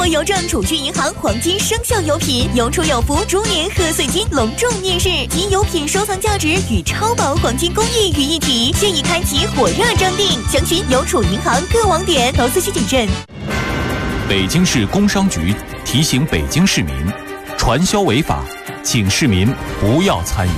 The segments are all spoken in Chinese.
国邮政储蓄银行黄金生肖油品，有储有福猪年贺岁金隆重面世，集油品收藏价值与超薄黄金工艺于一体，现已开启火热征订，详询邮储银行各网点。投资需谨慎。 北京市工商局提醒北京市民，传销违法，请市民不要参与。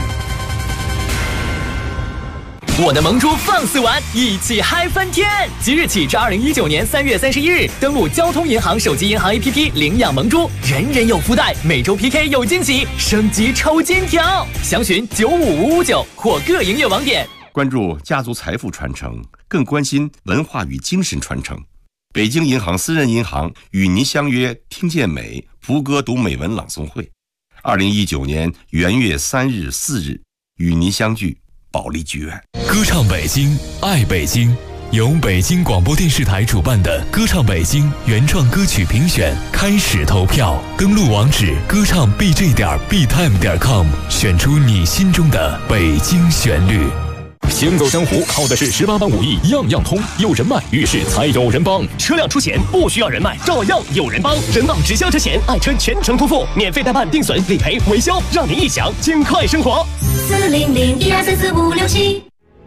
我的萌猪放肆玩，一起嗨翻天！即日起至2019年3月31日，登录交通银行手机银行 APP 领养萌猪，人人有福袋，每周 PK 有惊喜，升级抽金条。详询95559或各营业网点。 关注家族财富传承，更关心文化与精神传承。北京银行私人银行与您相约听见美福歌读美文朗诵会，2019年元月3日、4日与您相聚保利剧院。 歌唱北京，爱北京，由北京广播电视台主办的歌唱北京原创歌曲评选开始投票，登录网址歌唱 bj.btime.com， 选出你心中的北京旋律。 行走江湖靠的是18般武艺，样样通。有人脉，遇事才有人帮。 车辆出险不需要人脉，照样有人帮。人保直销车险，爱车全程托付，免费代办、定损、理赔、维修，让您一享轻快生活。 400-12344567。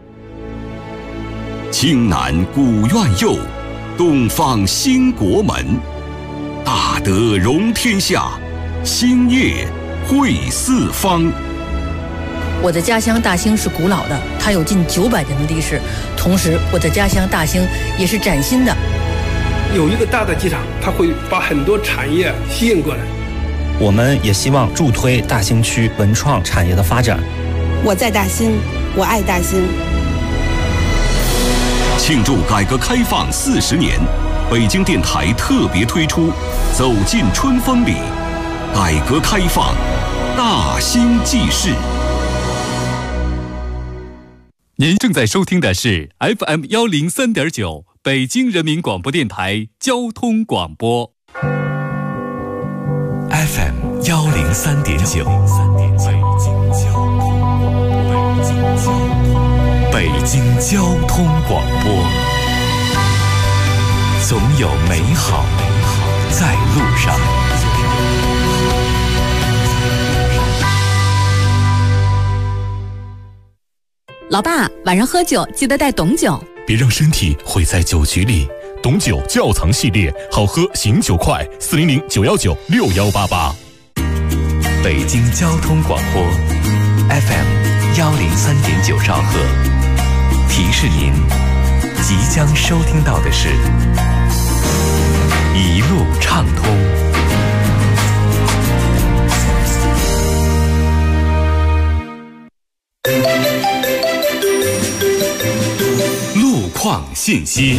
青南古院右，东方兴国门。大德容天下，兴业惠四方。 我的家乡大兴是古老的，它有近900年的历史。同时，我的家乡大兴也是崭新的。 有一个大的机场，它会把很多产业吸引过来。 我们也希望助推大兴区文创产业的发展。 我在大兴，我爱大兴。 庆祝改革开放40年，北京电台特别推出《走进春风里》，改革开放大兴纪事。 您正在收听的是 FM 103.9北京人民广播电台交通广播。FM 103.9北京交通广播，总有美好在路上。 老爸，晚上喝酒记得带董酒， 别让身体毁在酒局里。董酒窖藏系列，好喝醒酒快，400-919-6188。北京交通广播 FM 103.9兆赫，提示您即将收听到的是一路畅通。 况信息。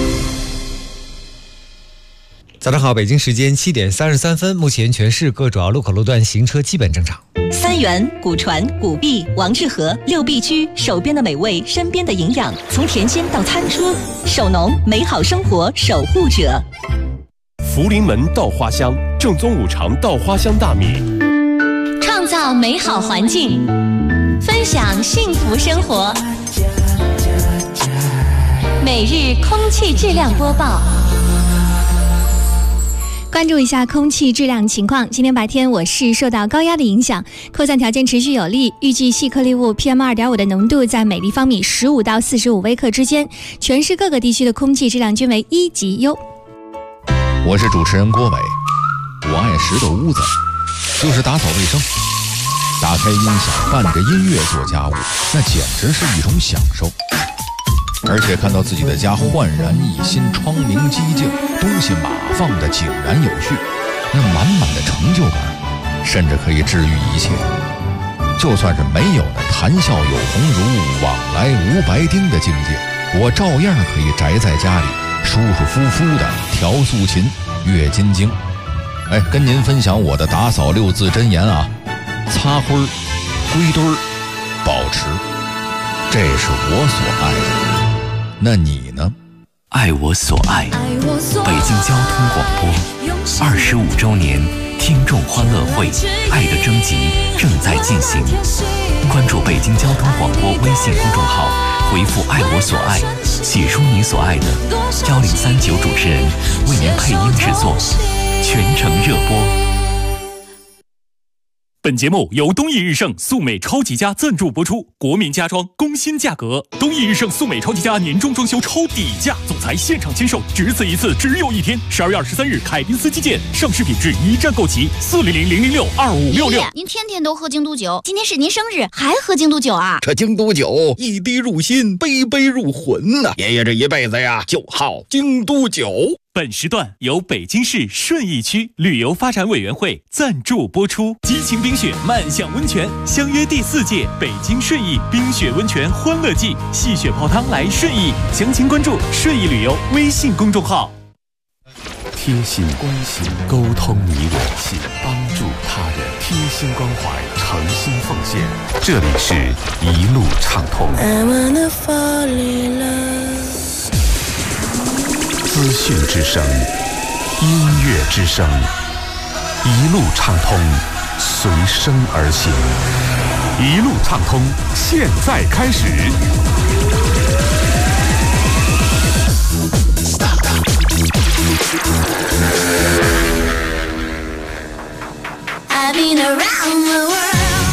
早上好，北京时间7点33分，目前全市各主要路口路段行车基本正常。 三元、古传、古碧、王致和6必居，手边的美味，身边的营养，从甜心到餐车，守农，美好生活守护者。 福临门稻花香，正宗5常稻花香大米， 创造美好环境，分享幸福生活。每日空气质量播报， 关注一下空气质量情况。今天白天我市受到高压的影响，扩散条件持续有利，预计细颗粒物 PM2.5 的浓度在每立方米15到45微克之间，全市各个地区的空气质量均为1级优。 我是主持人郭伟，我爱拾掇屋子，就是打扫卫生，打开音响，伴着音乐做家务，那简直是一种享受。而且看到自己的家焕然一新，窗明几净，东西码放得井然有序，那满满的成就感，甚至可以治愈一切。就算是没有那谈笑有鸿儒，往来无白丁的境界，我照样可以宅在家里，舒舒服服的调素琴，阅金经。跟您分享我的打扫6字真言啊：擦灰儿、归堆儿、保持，这是我所爱的。那你呢？ 爱我所爱，北京交通广播25周年听众欢乐会爱的征集正在进行，关注北京交通广播微信公众号，回复爱我所爱，写出你所爱的，1039主持人为您配音制作， 全程热播。 本节目由东益日盛素美超级家赞助播出，国民家装工薪价格，东益日盛素美超级家年终装修超底价，总裁现场签售，只此一次，只有一天。12月23日，凯宾斯基建，上市品质一站购齐，400-006-2566。 您天天都喝京都酒，今天是您生日，还喝京都酒啊？ 这京都酒一滴入心，杯杯入魂呐！爷爷这一辈子呀，就好京都酒。 本时段由北京市顺义区旅游发展委员会赞助播出。激情冰雪漫享温泉，相约第4届北京顺义冰雪温泉欢乐季，戏雪泡汤来顺义，详情关注顺义旅游微信公众号。 贴心关心，沟通你我心，帮助他人，贴心关怀，诚心奉献。这里是一路畅通。资讯之声，音乐之声，一路畅通，随声而行。一路畅通，现在开始。 I've been around the world.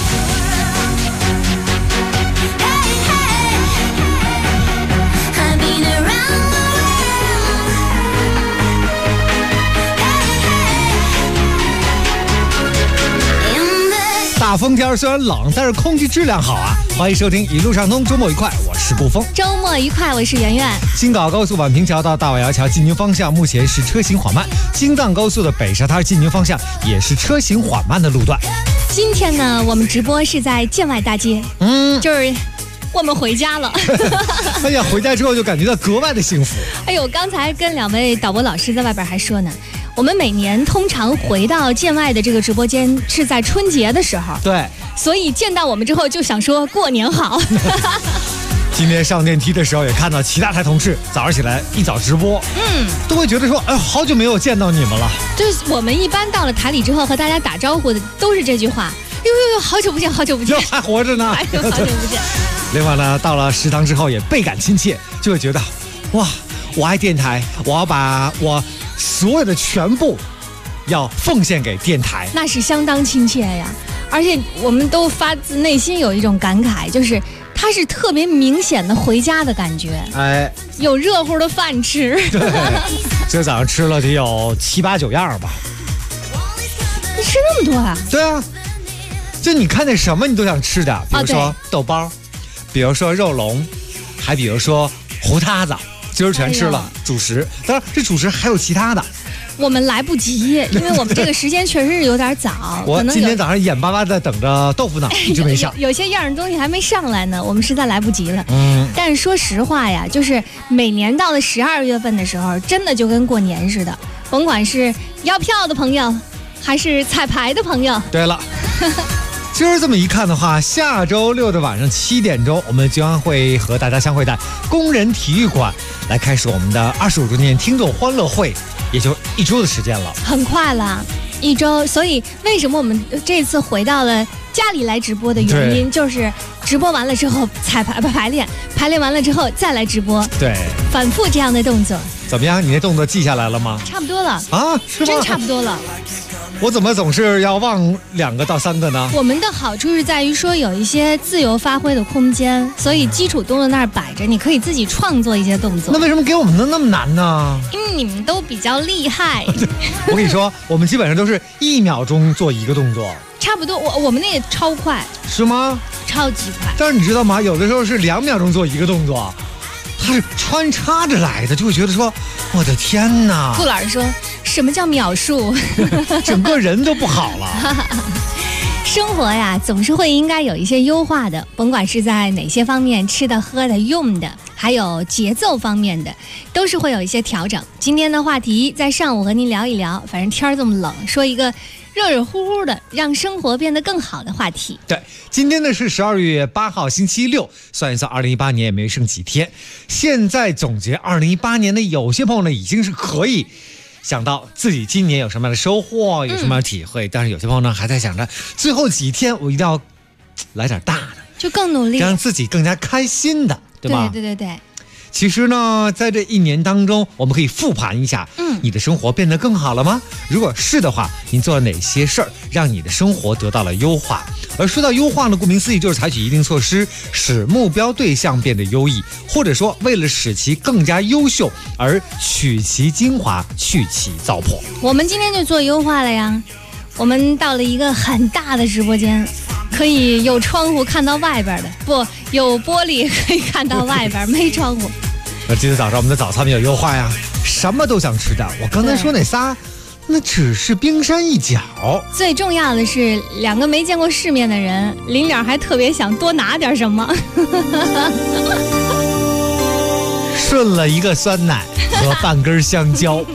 Hey, 大风天虽然冷，但是空气质量好啊！欢迎收听一路畅通，周末愉快，我是顾峰。 周末愉快，我是圆圆。 京港高速宛平桥到大瓦窑桥进宁方向目前是车行缓慢，京藏高速的北沙滩进宁方向也是车行缓慢的路段。 今天呢，我们直播是在建外大街，就是我们回家了。 哎呀，回家之后就感觉到格外的幸福。 哎呦，刚才跟2位导播老师在外边还说呢，我们每年通常回到建外的这个直播间是在春节的时候， 对， 所以见到我们之后就想说过年好。 今天上电梯的时候也看到其他台同事早上起来一早直播，都会觉得说，哎，好久没有见到你们了。 就是我们一般到了台里之后和大家打招呼的都是这句话，呦，好久不见，好久不见， 还活着呢， 哎呦，好久不见。 另外呢，到了食堂之后也倍感亲切，就会觉得，哇，我爱电台，我要把我所有的全部要奉献给电台， 那是相当亲切呀。而且我们都发自内心有一种感慨，就是它是特别明显的回家的感觉。 哎， 有热乎的饭吃。 对，今儿早上吃了得有7、8、9样吧。 你吃那么多啊？ 对啊，就你看见什么你都想吃的，比如说豆包，比如说肉龙，还比如说胡塌子，今儿全吃了。主食，当然这主食还有其他的。 我们来不及，因为我们这个时间确实是有点早。 我今天早上眼巴巴的等着豆腐脑，一直没上。 有些样的东西还没上来呢，我们实在来不及了。但是说实话呀，就是每年到了12月份的时候，真的就跟过年似的，甭管是要票的朋友，还是彩排的朋友。 对了。今儿这么一看的话，下周6的晚上7点钟，我们将会和大家相会在工人体育馆，来开始我们的25周年听众欢乐会，也就1周的时间了， 很快了，1周。所以为什么我们这次回到了家里来直播的原因，就是直播完了之后排练完了之后再来直播， 对， 反复这样的动作。 怎么样？你那动作记下来了吗？ 差不多了啊，是吗？ 真差不多了。 我怎么总是要忘2个到3个呢？ 我们的好处是在于说有一些自由发挥的空间，所以基础动作那儿摆着，你可以自己创作一些动作。 那为什么给我们的那么难呢？ 因为你们都比较厉害。 我跟你说，我们基本上都是1秒钟做一个动作， 差不多。我们那也超快。 是吗？ 超级快。 但是你知道吗？有的时候是2秒钟做一个动作，它是穿插着来的，就会觉得说，我的天哪！ 顾老师说，什么叫秒数？ 整个人都不好了。 生活呀，总是会应该有一些优化的，甭管是在哪些方面，吃的、喝的、用的，还有节奏方面的，都是会有一些调整。今天的话题在上午和您聊一聊，反正天儿这么冷，说一个热热乎乎的，让生活变得更好的话题。 对，今天呢是12月8号星期6，算一算2018年也没剩几天。现在总结2018年的有些朋友呢已经是可以想到自己今年有什么样的收获，有什么样的体会，但是有些朋友呢还在想着最后几天我一定要来点大的， 就更努力， 让自己更加开心的，对吧？ 对。 其实呢，在这一年当中，我们可以复盘一下，你的生活变得更好了吗？如果是的话，你做了哪些事儿让你的生活得到了优化？而说到优化呢，顾名思义就是采取一定措施，使目标对象变得优异，或者说为了使其更加优秀而取其精华，去其糟粕。 我们今天就做优化了呀，我们到了一个很大的直播间，可以有窗户看到外边的，不，有玻璃可以看到外边，没窗户。 那今天早上我们的早餐没有优化呀，什么都想吃的。我刚才说那仨，那只是冰山一角。 最重要的是，两个没见过世面的人，临了还特别想多拿点什么。 顺了一个酸奶和半根香蕉。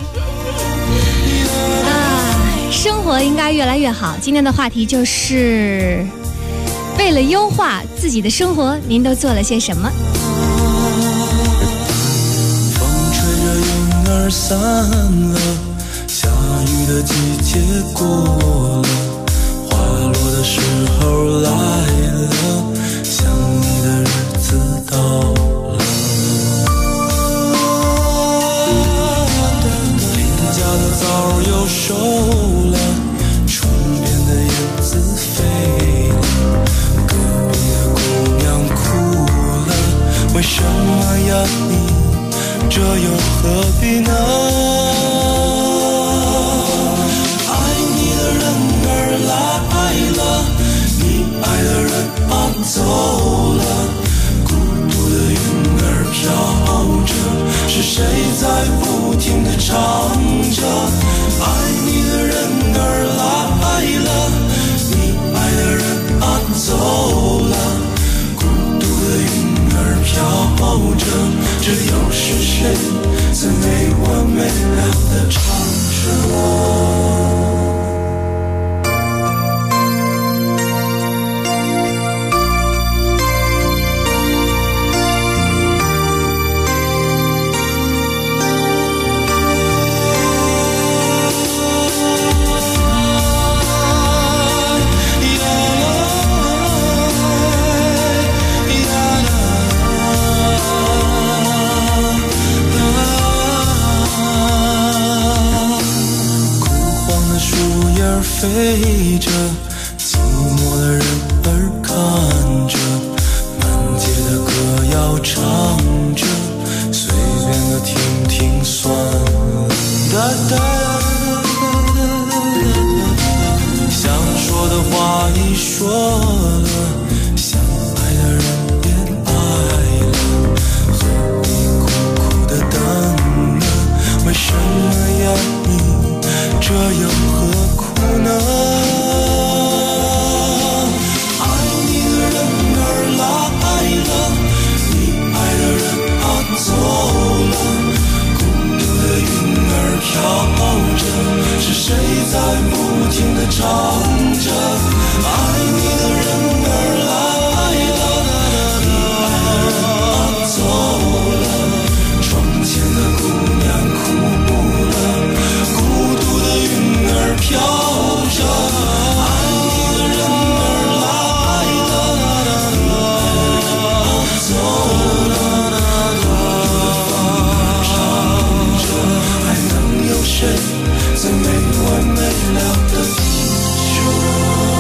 生活应该越来越好。今天的话题就是为了优化自己的生活，您都做了些什么？ 风吹着云儿散了，下雨的季节过了，花落的时候来了，想你的日子到了。邻家的枣又熟了，窗边的燕子飞了，隔壁的姑娘哭了，为什么呀你这又何必呢？爱你的人儿来了，你爱的人走了，孤独的云儿飘着，是谁在不停地唱着？爱你的人儿来了，你爱的人走了，孤独的云儿飘着，这又是谁在没完没了地唱着？飞着，寂寞的人儿看着，满街的歌谣唱着，随便的听听算了。想说的话已说了，想爱的人也爱了，何必苦苦的等呢？为什么呀你这又何苦呢？爱你的人儿来了，你爱的人走了，孤独的云儿飘着，是谁在不停地唱着？爱你的人儿来了，你爱的人走了，窗前的姑娘哭了，孤独的云儿飘着，爱你的人儿来了，你爱的人走了，孤独的风儿唱着，还能有谁在没完没了的地球？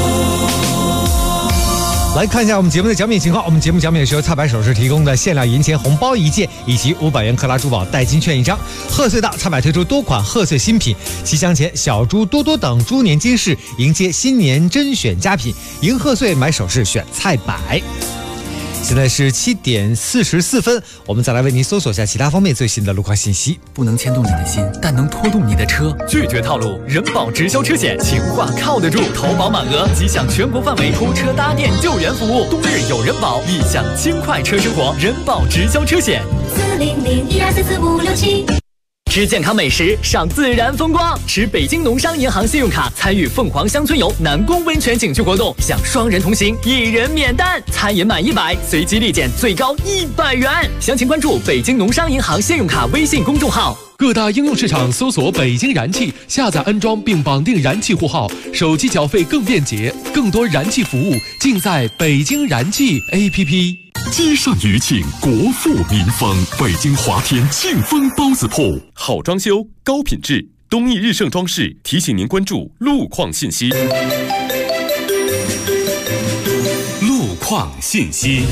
来看一下我们节目的奖品情况。我们节目奖品是由菜百首饰提供的限量银钱红包1件，以及500元克拉珠宝代金券1张。贺岁档，菜百推出多款贺岁新品，吉祥前小猪多多等猪年金饰，迎接新年甄选佳品，迎贺岁买首饰选菜百。现在是7点44分，我们再来为您搜索一下其他方面最新的路况信息。 不能牵动你的心，但能拖动你的车。拒绝套路，人保直销车险，情话靠得住，投保满额即享全国范围拖车搭电救援服务，冬日有人保，立享轻快车生活。人保直销车险，40012444567。吃健康美食，赏自然风光，持北京农商银行信用卡参与凤凰乡村游南宫温泉景区活动，享双人同行，1人免单，餐饮满100，随机立减最高100元。详情关注北京农商银行信用卡微信公众号。 各大应用市场搜索北京燃气，下载安装并绑定燃气户号，手机缴费更便捷，更多燃气服务尽在北京燃气 APP。 街上余庆，国富民丰。北京华天庆丰包子铺，好装修，高品质。东义日盛装饰提醒您关注路况信息。路况信息。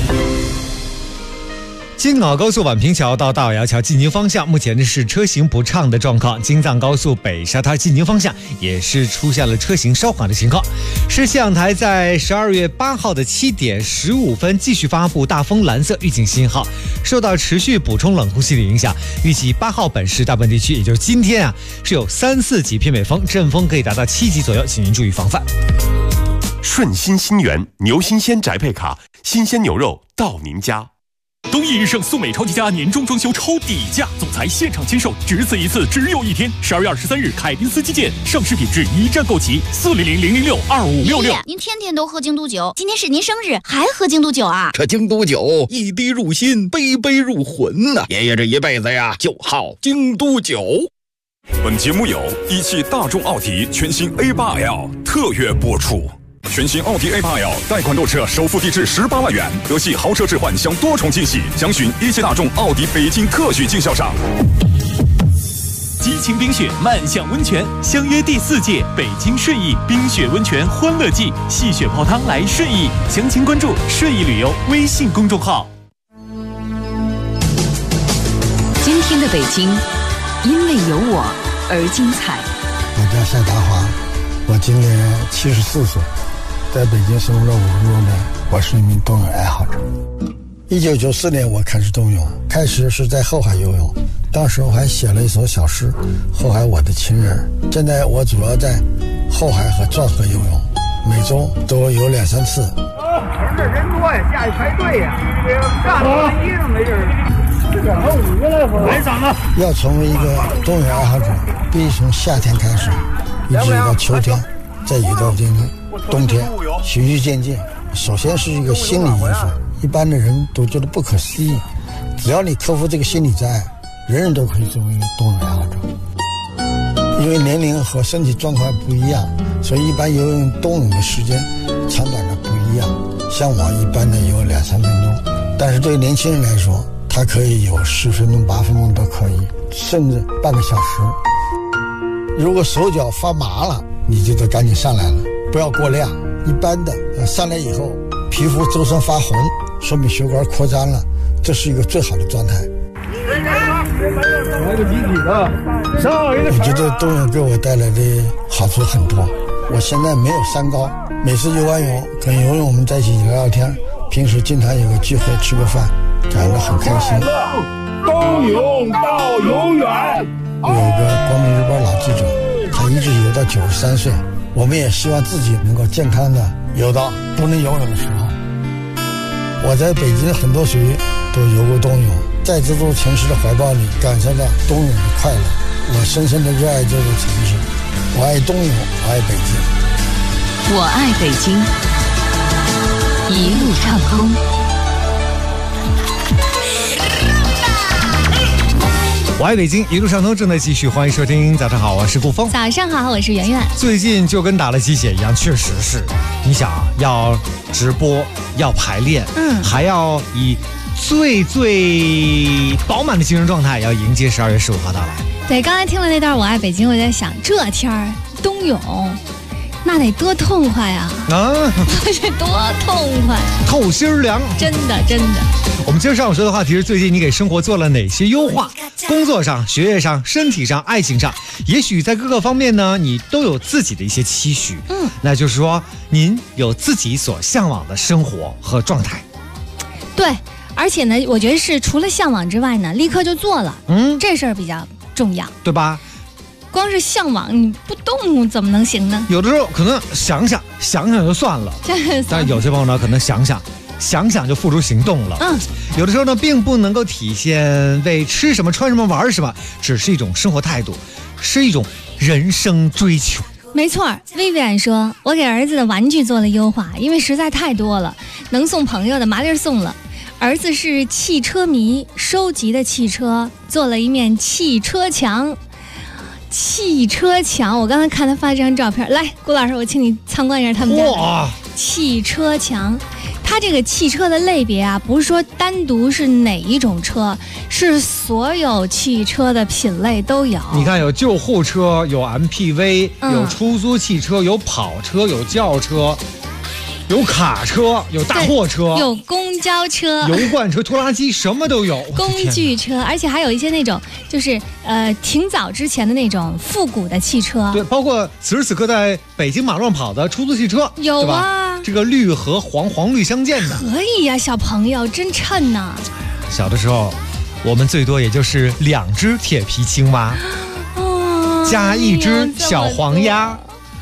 京澳高速宛平桥到大窑桥进京方向，目前是车行不畅的状况。京藏高速北沙滩进京方向也是出现了车行稍缓的情况。市气象台在12月8号的7点15分继续发布大风蓝色预警信号，受到持续补充冷空气的影响，预计8号本市大部分地区，也就是今天啊，是有3、4级偏北风，阵风可以达到7级左右，请您注意防范。 顺心新源牛新鲜宅配卡，新鲜牛肉到您家。 东义日盛速美超级家年终装修抽底价，总裁现场签售，只此一次，只有一天。12月23日，凯宾斯基建上市品质一站购齐，400-006-2566。 您天天都喝京都酒，今天是您生日，还喝京都酒啊？ 这京都酒一滴入心，杯杯入魂呐！爷爷这一辈子呀，就好京都酒。 本节目由一汽大众奥迪全新 A8L 特约播出。全新奥迪 A8L 贷款购车首付低至18万元，德系豪车置换享多重惊喜，详询一汽大众奥迪北京特许经销商。 激情冰雪漫享温泉，相约第4届北京顺义冰雪温泉欢乐季，戏雪泡汤来顺义，详情关注顺义旅游微信公众号。 今天的北京，因为有我而精彩。 我叫赛达华，我今年74岁。在北京生活了50多年，我是一名冬泳爱好者。1994年我开始冬泳，开始是在后海游泳，当时我还写了一首小诗《后海我的情人》。现在我主要在后海和壮河游泳，每周都有2、3次。 城这人多呀，下去排队呀，干了一样没人。还5个来回，来嗓子。 要成为一个冬泳爱好者，必须从夏天开始，一直到秋天，再一到冬天，循序渐进。首先是一个心理因素，一般的人都觉得不可思议，只要你克服这个心理障碍，人人都可以成为一个冬泳爱好者。因为年龄和身体状况不一样，所以一般游泳冬泳的时间长短的不一样。像我一般的有2、3分钟，但是对年轻人来说，他可以有10分钟、8分钟都可以，甚至半个小时。如果手脚发麻了，你就得赶紧上来了，不要过量。一般的上来以后，皮肤周身发红，说明血管扩张了，这是一个最好的状态。 来个集体的， 我觉得冬泳给我带来的好处很多。我现在没有3高，每次游完泳跟游泳我们在一起聊聊天，平时经常有个聚会吃个饭，感觉很开心。 冬泳到永远。 有个光明日报老记者，他一直游到93岁。我们也希望自己能够健康的游到不能游泳的时候。我在北京很多水域都游过冬泳，在这座城市的怀抱里感受到冬泳的快乐。我深深的热爱这座城市，我爱冬泳，我爱北京。 我爱北京，一路畅通。 我爱北京，一路畅通正在继续，欢迎收听。早上好，我是顾峰。 早上好，我是圆圆。 最近就跟打了鸡血一样，确实是。你想要直播，要排练，还要以最饱满的精神状态，要迎接12月15号到来。 对，刚才听了那段《我爱北京》，我在想，这天儿冬泳，那得多痛快啊！这多痛快， 透心凉， 真的。 我们今儿上午说的话题是：最近你给生活做了哪些优化？工作上、学业上、身体上、爱情上，也许在各个方面呢，你都有自己的一些期许。那就是说，您有自己所向往的生活和状态。 对，而且呢，我觉得是除了向往之外呢，立刻就做了。这事儿比较重要， 对吧？ 光是向往，你不动怎么能行呢？ 有的时候可能想想就算了，但有些朋友呢，可能想想就付诸行动了。有的时候呢，并不能够体现为吃什么、穿什么、玩什么，只是一种生活态度，是一种人生追求。 没错，Vivian 说，我给儿子的玩具做了优化，因为实在太多了，能送朋友的麻利送了。儿子是汽车迷，收集的汽车，做了一面汽车墙。我刚才看他发这张照片，来，顾老师，我请你参观一下他们家的汽车墙。他这个汽车的类别啊，不是说单独是哪一种车，是所有汽车的品类都有。 你看，有救护车，有 MPV，有出租汽车，有跑车，有轿车，有卡车，有大货车， 有公交车、 油罐车、拖拉机，什么都有。 工具车，而且还有一些那种就是挺早之前的那种复古的汽车。 对，包括此时此刻在北京马路上跑的出租汽车， 有啊， 这个绿和黄绿相间的。 可以呀，小朋友真趁呐。 小的时候，我们最多也就是2只铁皮青蛙，加1只小黄鸭。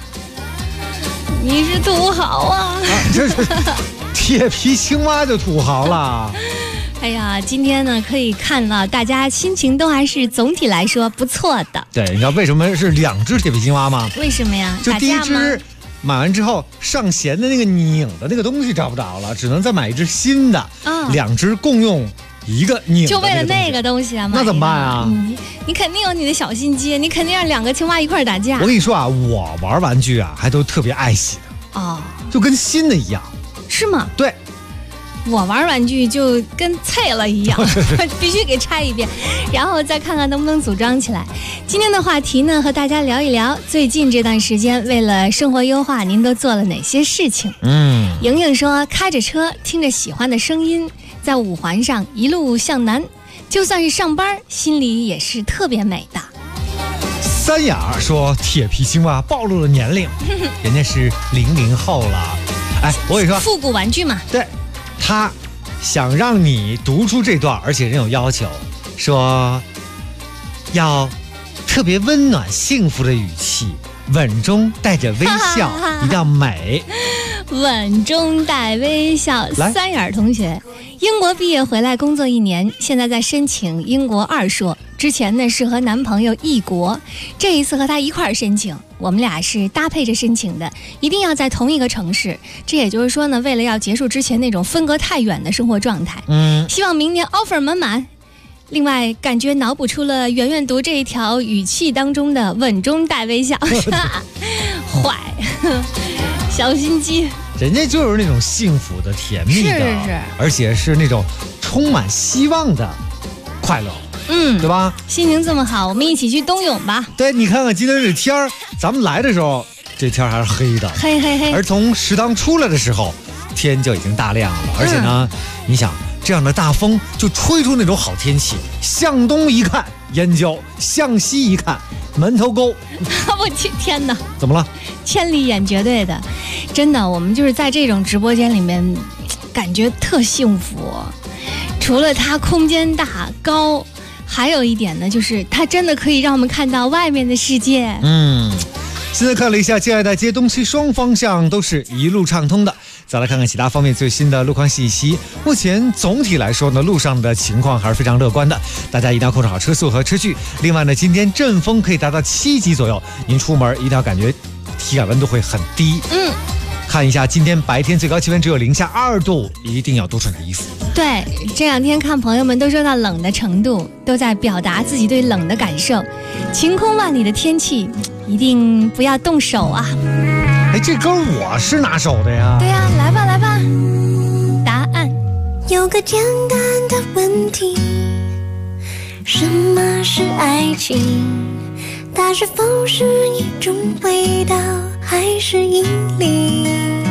你是土豪啊！ 这是铁皮青蛙就土豪了。 哎呀，今天呢可以看到大家心情都还是总体来说不错的。 对，你知道为什么是2只铁皮青蛙吗？ 为什么呀？ 就第1只买完之后上弦的那个拧的那个东西找不着了，只能再买1只新的。2只共用一个拧的， 就为了那个东西啊？ 那怎么办啊？ 你肯定有你的小心机，你肯定让2个青蛙一块打架。 我跟你说啊，我玩玩具啊，还都特别爱惜的哦， 就跟新的一样。 是吗？ 对， 我玩玩具就跟菜了一样，必须给拆一遍，然后再看看能不能组装起来。今天的话题呢，和大家聊一聊最近这段时间为了生活优化，您都做了哪些事情？莹莹说，开着车，听着喜欢的声音，在5环上一路向南，就算是上班，心里也是特别美的。 三眼说，铁皮青蛙暴露了年龄，人家是00后了。哎，我跟你说， 复古玩具嘛。 对，他想让你读出这段，而且人有要求，说要特别温暖幸福的语气，稳中带着微笑，一定要美。 稳中带微笑。三眼同学，英国毕业回来工作1年，现在在申请英国2硕。之前呢是和男朋友异国，这一次和他一块儿申请，我们俩是搭配着申请的，一定要在同一个城市。这也就是说呢，为了要结束之前那种分隔太远的生活状态，希望明年 offer 满满。另外，感觉脑补出了圆圆读这一条语气当中的稳中带微笑，坏，小心机。 人家就是那种幸福的、甜蜜的， 是， 而且是那种充满希望的快乐。对吧？ 心情这么好，我们一起去冬泳吧。 对，你看看今天这天儿，咱们来的时候这天还是黑的， 黑， 而从食堂出来的时候，天就已经大亮了。而且呢，你想这样的大风就吹出那种好天气，向东一看燕郊，向西一看门头沟。 我天哪！ 怎么了？ 千里眼绝对的，真的，我们就是在这种直播间里面，感觉特幸福。除了它空间大高。还有一点呢，就是它真的可以让我们看到外面的世界。 现在看了一下建爱大街东西双方向都是一路畅通的。再来看看其他方面最新的路况信息。目前总体来说呢，路上的情况还是非常乐观的，大家一定要控制好车速和车距。另外呢，今天阵风可以达到7级左右，您出门一定要感觉体感温度会很低。看一下今天白天最高气温只有零下2度，一定要多穿点衣服。 对，这2天看朋友们都说到冷的程度，都在表达自己对冷的感受。晴空万里的天气，一定不要动手啊！ 哎，这歌我是拿手的呀。 对呀，来吧来吧。答案有个简单的问题，什么是爱情？它是否是一种味道，还是引力？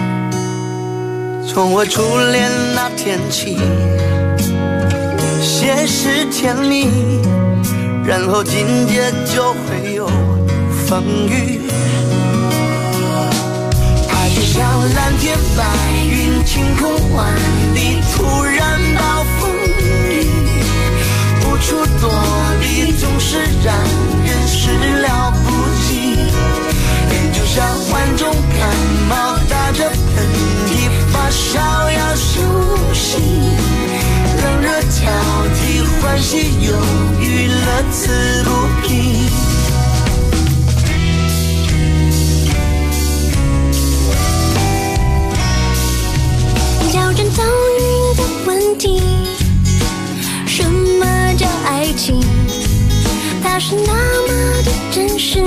从我初恋那天起，先是甜蜜，然后紧接就会有风雨。爱就像蓝天白云，晴空万里，突然暴风雨，无处躲避，总是让人始料不及。人就像患重感冒，打着喷嚏，发烧要休息，冷热交替，欢喜忧郁，乐此不疲。 挑战遭遇的问题，什么叫爱情？它是那么的真实，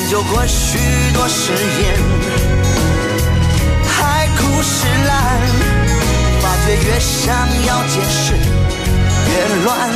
研究过许多实验，海枯石烂，发觉越想要解释越乱。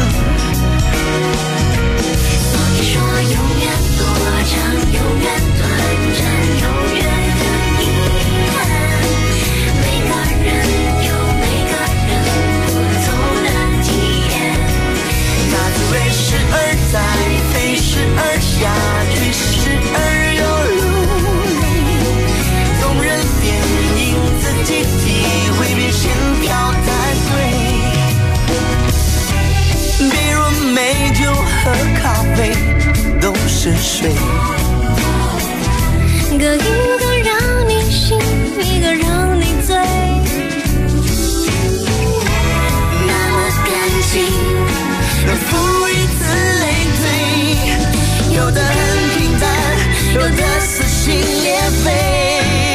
所以说永远多长，永远短暂，永远的遗憾。每个人有每个人不同的体验。 那滋味时而在，飞时而下，去时而又流泪。动人电影自己体会，比线条太对。比如美酒和咖啡都是水， 各一个让你醒，一个让你醉。那么感情能负一次累赘，有的很平淡，有的撕心裂肺。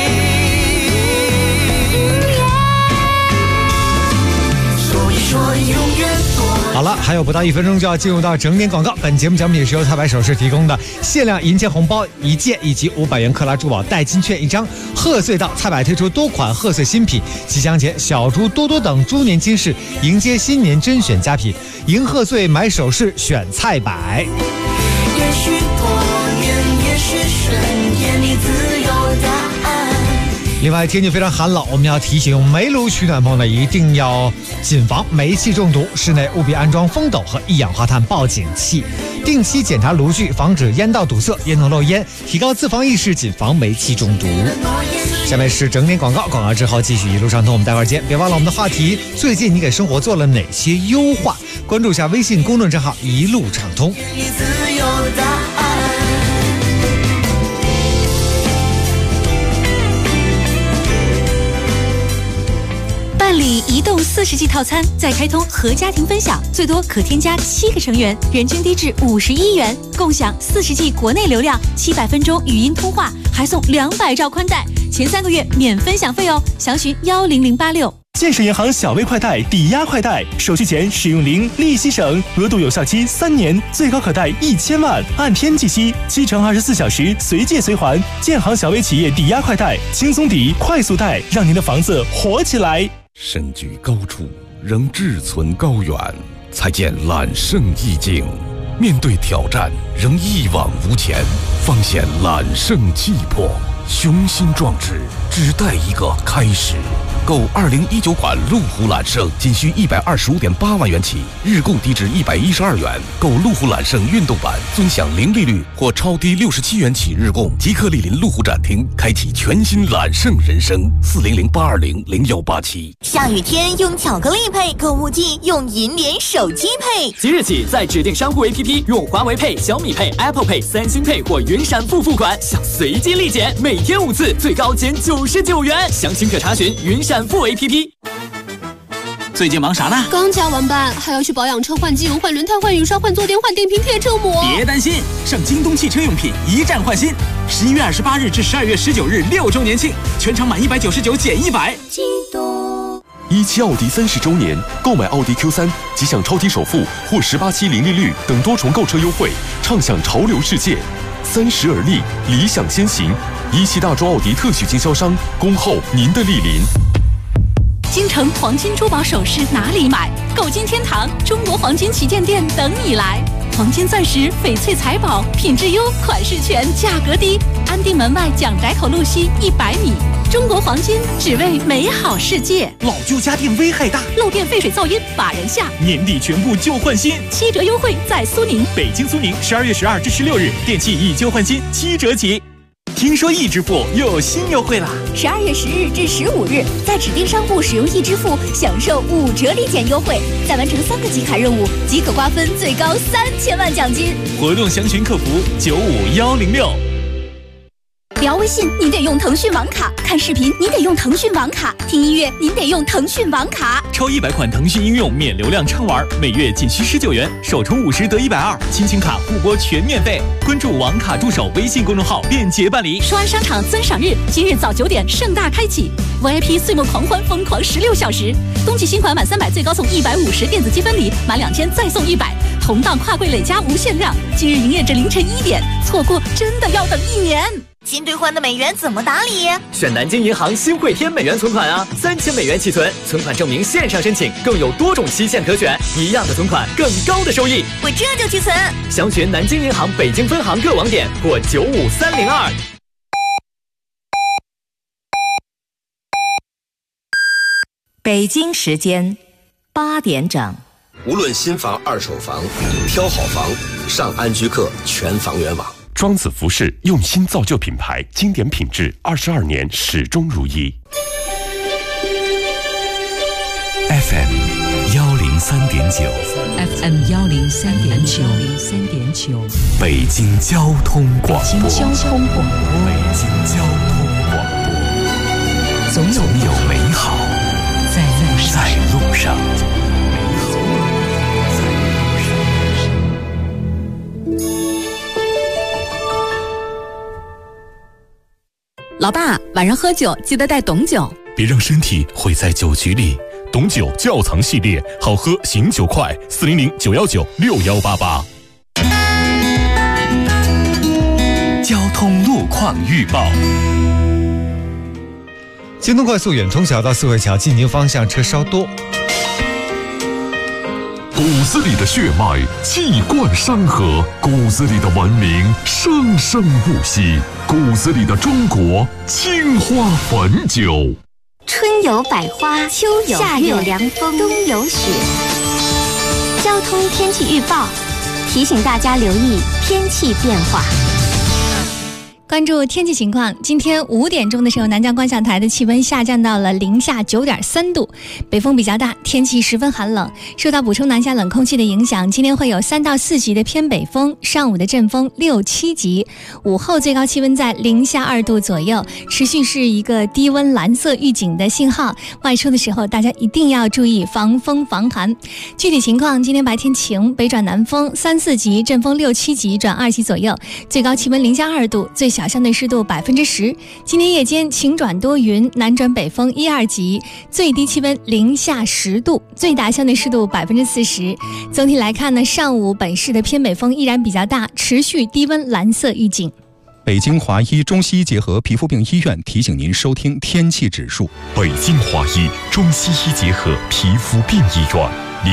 说一说永远多。 好了，还有不到1分钟就要进入到整点广告。本节目奖品是由太白首饰提供的限量银钱红包1件以及500元克拉珠宝代金券1张。贺岁到，太白推出多款贺岁新品，吉祥节小猪多多等猪年金饰，迎接新年甄选佳品，迎贺岁买首饰选菜百。 也许多年，也许瞬间，你自有答案。 另外，天气非常寒冷，我们要提醒煤炉取暖朋友呢，一定要谨防煤气中毒，室内务必安装风斗和一氧化碳报警器，定期检查炉具，防止烟道堵塞、烟囱漏烟，提高自防意识，谨防煤气中毒。下面是整点广告，广告之后继续一路畅通，我们待会儿见。别忘了我们的话题，最近你给生活做了哪些优化？关注一下微信公众账号一路畅通。 你自有答案。 办理移动40G 套餐，再开通和家庭分享，最多可添加7个成员，人均低至51元，共享40G 国内流量，700分钟语音通话，还送200兆宽带，前3个月免分享费哦。详询10086。 建设银行小微快贷抵押快贷，手续前使用零，利息省，额度有效期3年，最高可贷1000万，按天计息，7乘24小时随借随还。建行小微企业抵押快贷，轻松抵，快速贷，让您的房子活起来。 身居高处，仍志存高远，才见揽胜意境；面对挑战，仍一往无前，方显揽胜气魄。雄心壮志，只待一个开始。购2019款路虎揽胜，仅需125.8万元起，日供低至112元。购路虎揽胜运动版，尊享零利率或超低67元起日供。即刻莅临路虎展厅，开启全新揽胜人生。400-820-0187。 下雨天用巧克力配，购物季用银联手机配。 即日起，在指定商户 APP 用华为配、小米配、Apple Pay、三星配或云闪付付款，享随机立减，每天5次，最高减99元。详情可查询云闪付 APP。 最近忙啥呢？ 刚加完班，还要去保养车、换机油、换轮胎、换雨刷、换坐垫、换电瓶、贴车膜。 别担心，上京东汽车用品一站换新，11月28日至12月19日6周年庆，全场满199减100。 激动 ！17奥迪30周年，购买奥迪 Q3 即享超低首付或18期零利率等多重购车优惠，畅享潮流世界。30而立，理想先行。17大洲奥迪特许经销商，恭候您的莅临。 京城黄金珠宝首饰哪里买？购金天堂中国黄金旗舰店等你来。黄金钻石、翡翠财宝，品质优，款式全，价格低。安定门外蒋宅口路西100米。中国黄金，只为美好世界。 老旧家电危害大， 漏电、废水、噪音把人吓。 年底全部旧换新 ，7折优惠在苏宁。 北京苏宁12月12至16日，电器以旧换新7折起。听说易支付又有新优惠啦 ！12月10日至15日，在指定商户使用易支付，享受5折立减优惠，再完成3个集卡任务，即可瓜分最高3000万奖金。 活动详询客服95106。 聊微信您得用腾讯网卡，看视频您得用腾讯网卡，听音乐您得用腾讯网卡。 超100款腾讯应用免流量畅玩，每月仅需19元，首充50得120，亲情卡互拨全免费。关注网卡助手微信公众号，便捷办理。 双安商场尊赏日，今日早9点盛大开启 ，VIP 岁末狂欢，疯狂16小时。冬季新款满300最高送150电子积分礼，满2000再送100。 同档跨柜累加无限量，今日营业至凌晨1点，错过真的要等1年。 新兑换的美元怎么打理？ 选南京银行新汇添美元存款啊，3000美元起存，存款证明线上申请，更有多种期限可选，一样的存款，更高的收益。 我这就去存。 详询南京银行北京分行各网点或95302。 北京时间8点整。 无论新房、二手房，挑好房，上安居客全房源网。 庄子服饰用心造就品牌，经典品质，22年始终如一。 FM 103.9 FM 103.9 北京交通广播。 北京交通广播。 北京交通广播。总有美好在路上。 老爸，晚上喝酒记得带董酒， 别让身体毁在酒局里。董酒窖藏系列，好喝醒酒快，400-919-6188。 交通路况预报。 京东快速远通小道四惠桥进京方向车稍多。 骨子里的血脉气贯山河，骨子里的文明生生不息，骨子里的中国青花汾酒。 春有百花，秋有夏有凉风，冬有雪。交通天气预报提醒大家留意天气变化。 关注天气情况，今天5点钟的时候，南江观象台的气温下降到了零下9.3度，北风比较大，天气十分寒冷。受到补充南下冷空气的影响，今天会有3到4级的偏北风，上午的阵风6、7级，午后最高气温在零下2度左右，持续是一个低温蓝色预警的信号。外出的时候，大家一定要注意防风防寒。具体情况，今天白天晴，北转南风3、4级，阵风6、7级转2级左右，最高气温零下2度，最小相对湿度10%。今天夜间晴转多云，南转北风1、2级，最低气温零下10度，最大相对湿度40%。总体来看呢，上午本市的偏北风依然比较大，持续低温蓝色预警。 北京华医中西医结合皮肤病医院提醒您收听天气指数。 北京华医中西医结合皮肤病医院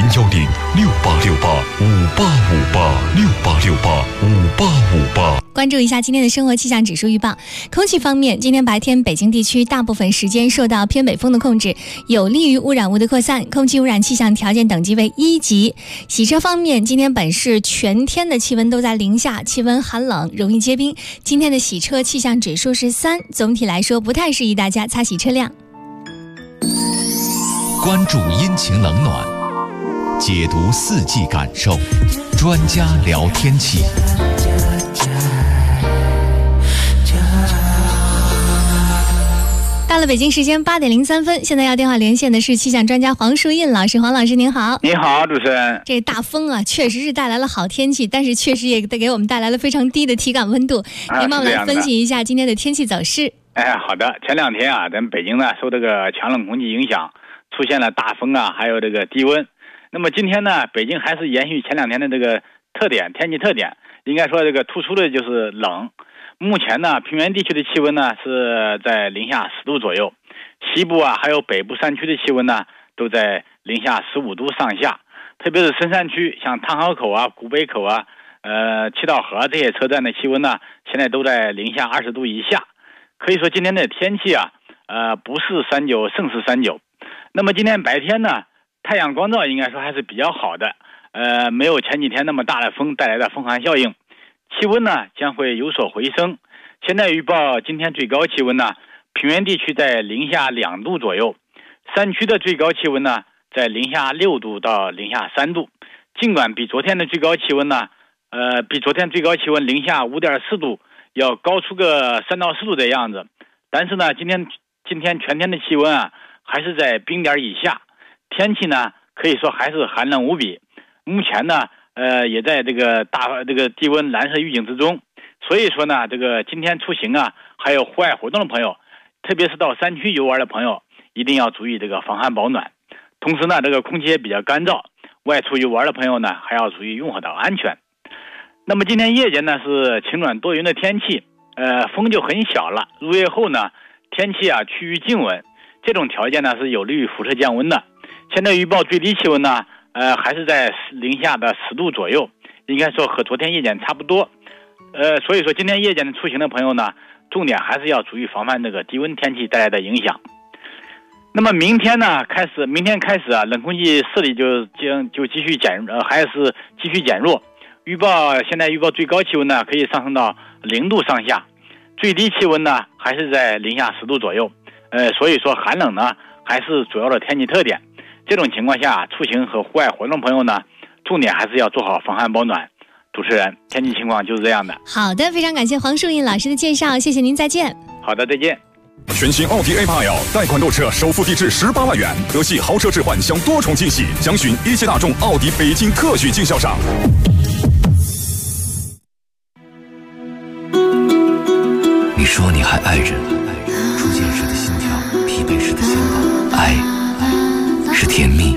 ，010-6868-5858，6868-5858。 关注一下今天的生活气象指数预报。空气方面，今天白天北京地区大部分时间受到偏北风的控制，有利于污染物的扩散，空气污染气象条件等级为1级。洗车方面，今天本市全天的气温都在零下，气温寒冷，容易结冰。今天的洗车气象指数是3，总体来说不太适宜大家擦洗车辆。 关注阴晴冷暖，解读4季感受，专家聊天气。 到了北京时间8点03分，现在要电话连线的是气象专家黄树印老师。黄老师您好。 你好，主持人。 这大风啊，确实是带来了好天气，但是确实也给我们带来了非常低的体感温度。您帮我们来分析一下今天的天气走势。 好的。前2天啊，咱北京呢受这个强冷空气影响，出现了大风啊，还有这个低温。那么今天呢，北京还是延续前2天的这个特点，天气特点，应该说这个突出的就是冷。目前呢，平原地区的气温呢是在零下10度左右，西部啊还有北部山区的气温呢都在零下15度上下，特别是深山区，像汤河口啊、古北口啊、七道河这些车站的气温呢，现在都在零下20度以下。可以说今天的天气啊，不是39胜似39。那么今天白天呢，太阳光照应该说还是比较好的，没有前几天那么大的风带来的风寒效应。气温呢将会有所回升。现在预报今天最高气温呢，平原地区在零下2度左右，山区的最高气温呢在零下6度到零下3度。尽管比昨天的最高气温呢，比昨天最高气温零下5.4度要高出个3到4度的样子，但是呢，今天全天的气温啊还是在冰点以下，天气呢可以说还是寒冷无比。目前呢，也在这个低温蓝色预警之中，所以说呢，这个今天出行啊，还有户外活动的朋友，特别是到山区游玩的朋友，一定要注意这个防寒保暖。同时呢，这个空气也比较干燥， 外出去玩的朋友呢，还要注意用火的安全。那么今天夜间呢是晴转多云的天气，风就很小了。入夜后呢，天气啊趋于静温，这种条件呢是有利于辐射降温的。现在预报最低气温呢，还是在零下的10度左右，应该说和昨天夜间差不多。所以说今天夜间的出行的朋友呢，重点还是要注意防范这个低温天气带来的影响。那么明天开始啊，冷空气势力就继续还是继续减弱。现在预报最高气温呢可以上升到0度上下，最低气温呢还是在零下10度左右。所以说寒冷呢还是主要的天气特点。这种情况下，出行和户外活动朋友呢，重点还是要做好防寒保暖。主持人，天气情况就是这样的。 好的，非常感谢黄树印老师的介绍，谢谢您，再见。 好的，再见。 全新奥迪 A8L 贷款购车首付低至18万元，德系豪车置换享多重惊喜，详询一汽大众奥迪北京特许经销商。 你说你还爱着，初见时的心跳，疲惫时的向往，爱是甜蜜。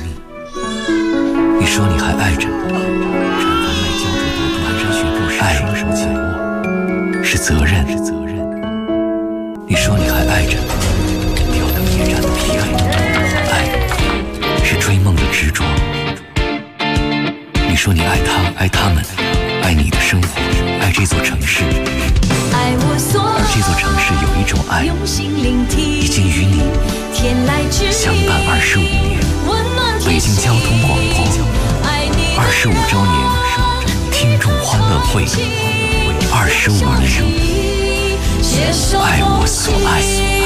你说你还爱着，绽放麦焦灼国度，蹒跚学步时双手紧握，是责任。你说你还爱着，吊灯夜战的疲惫，爱是追梦的执着。你说你爱他，爱他们，爱你的生活，爱这座城市。而这座城市有一种爱，已经与你相伴25年。北京交通广播25周年听众欢乐会，25年，爱我所爱。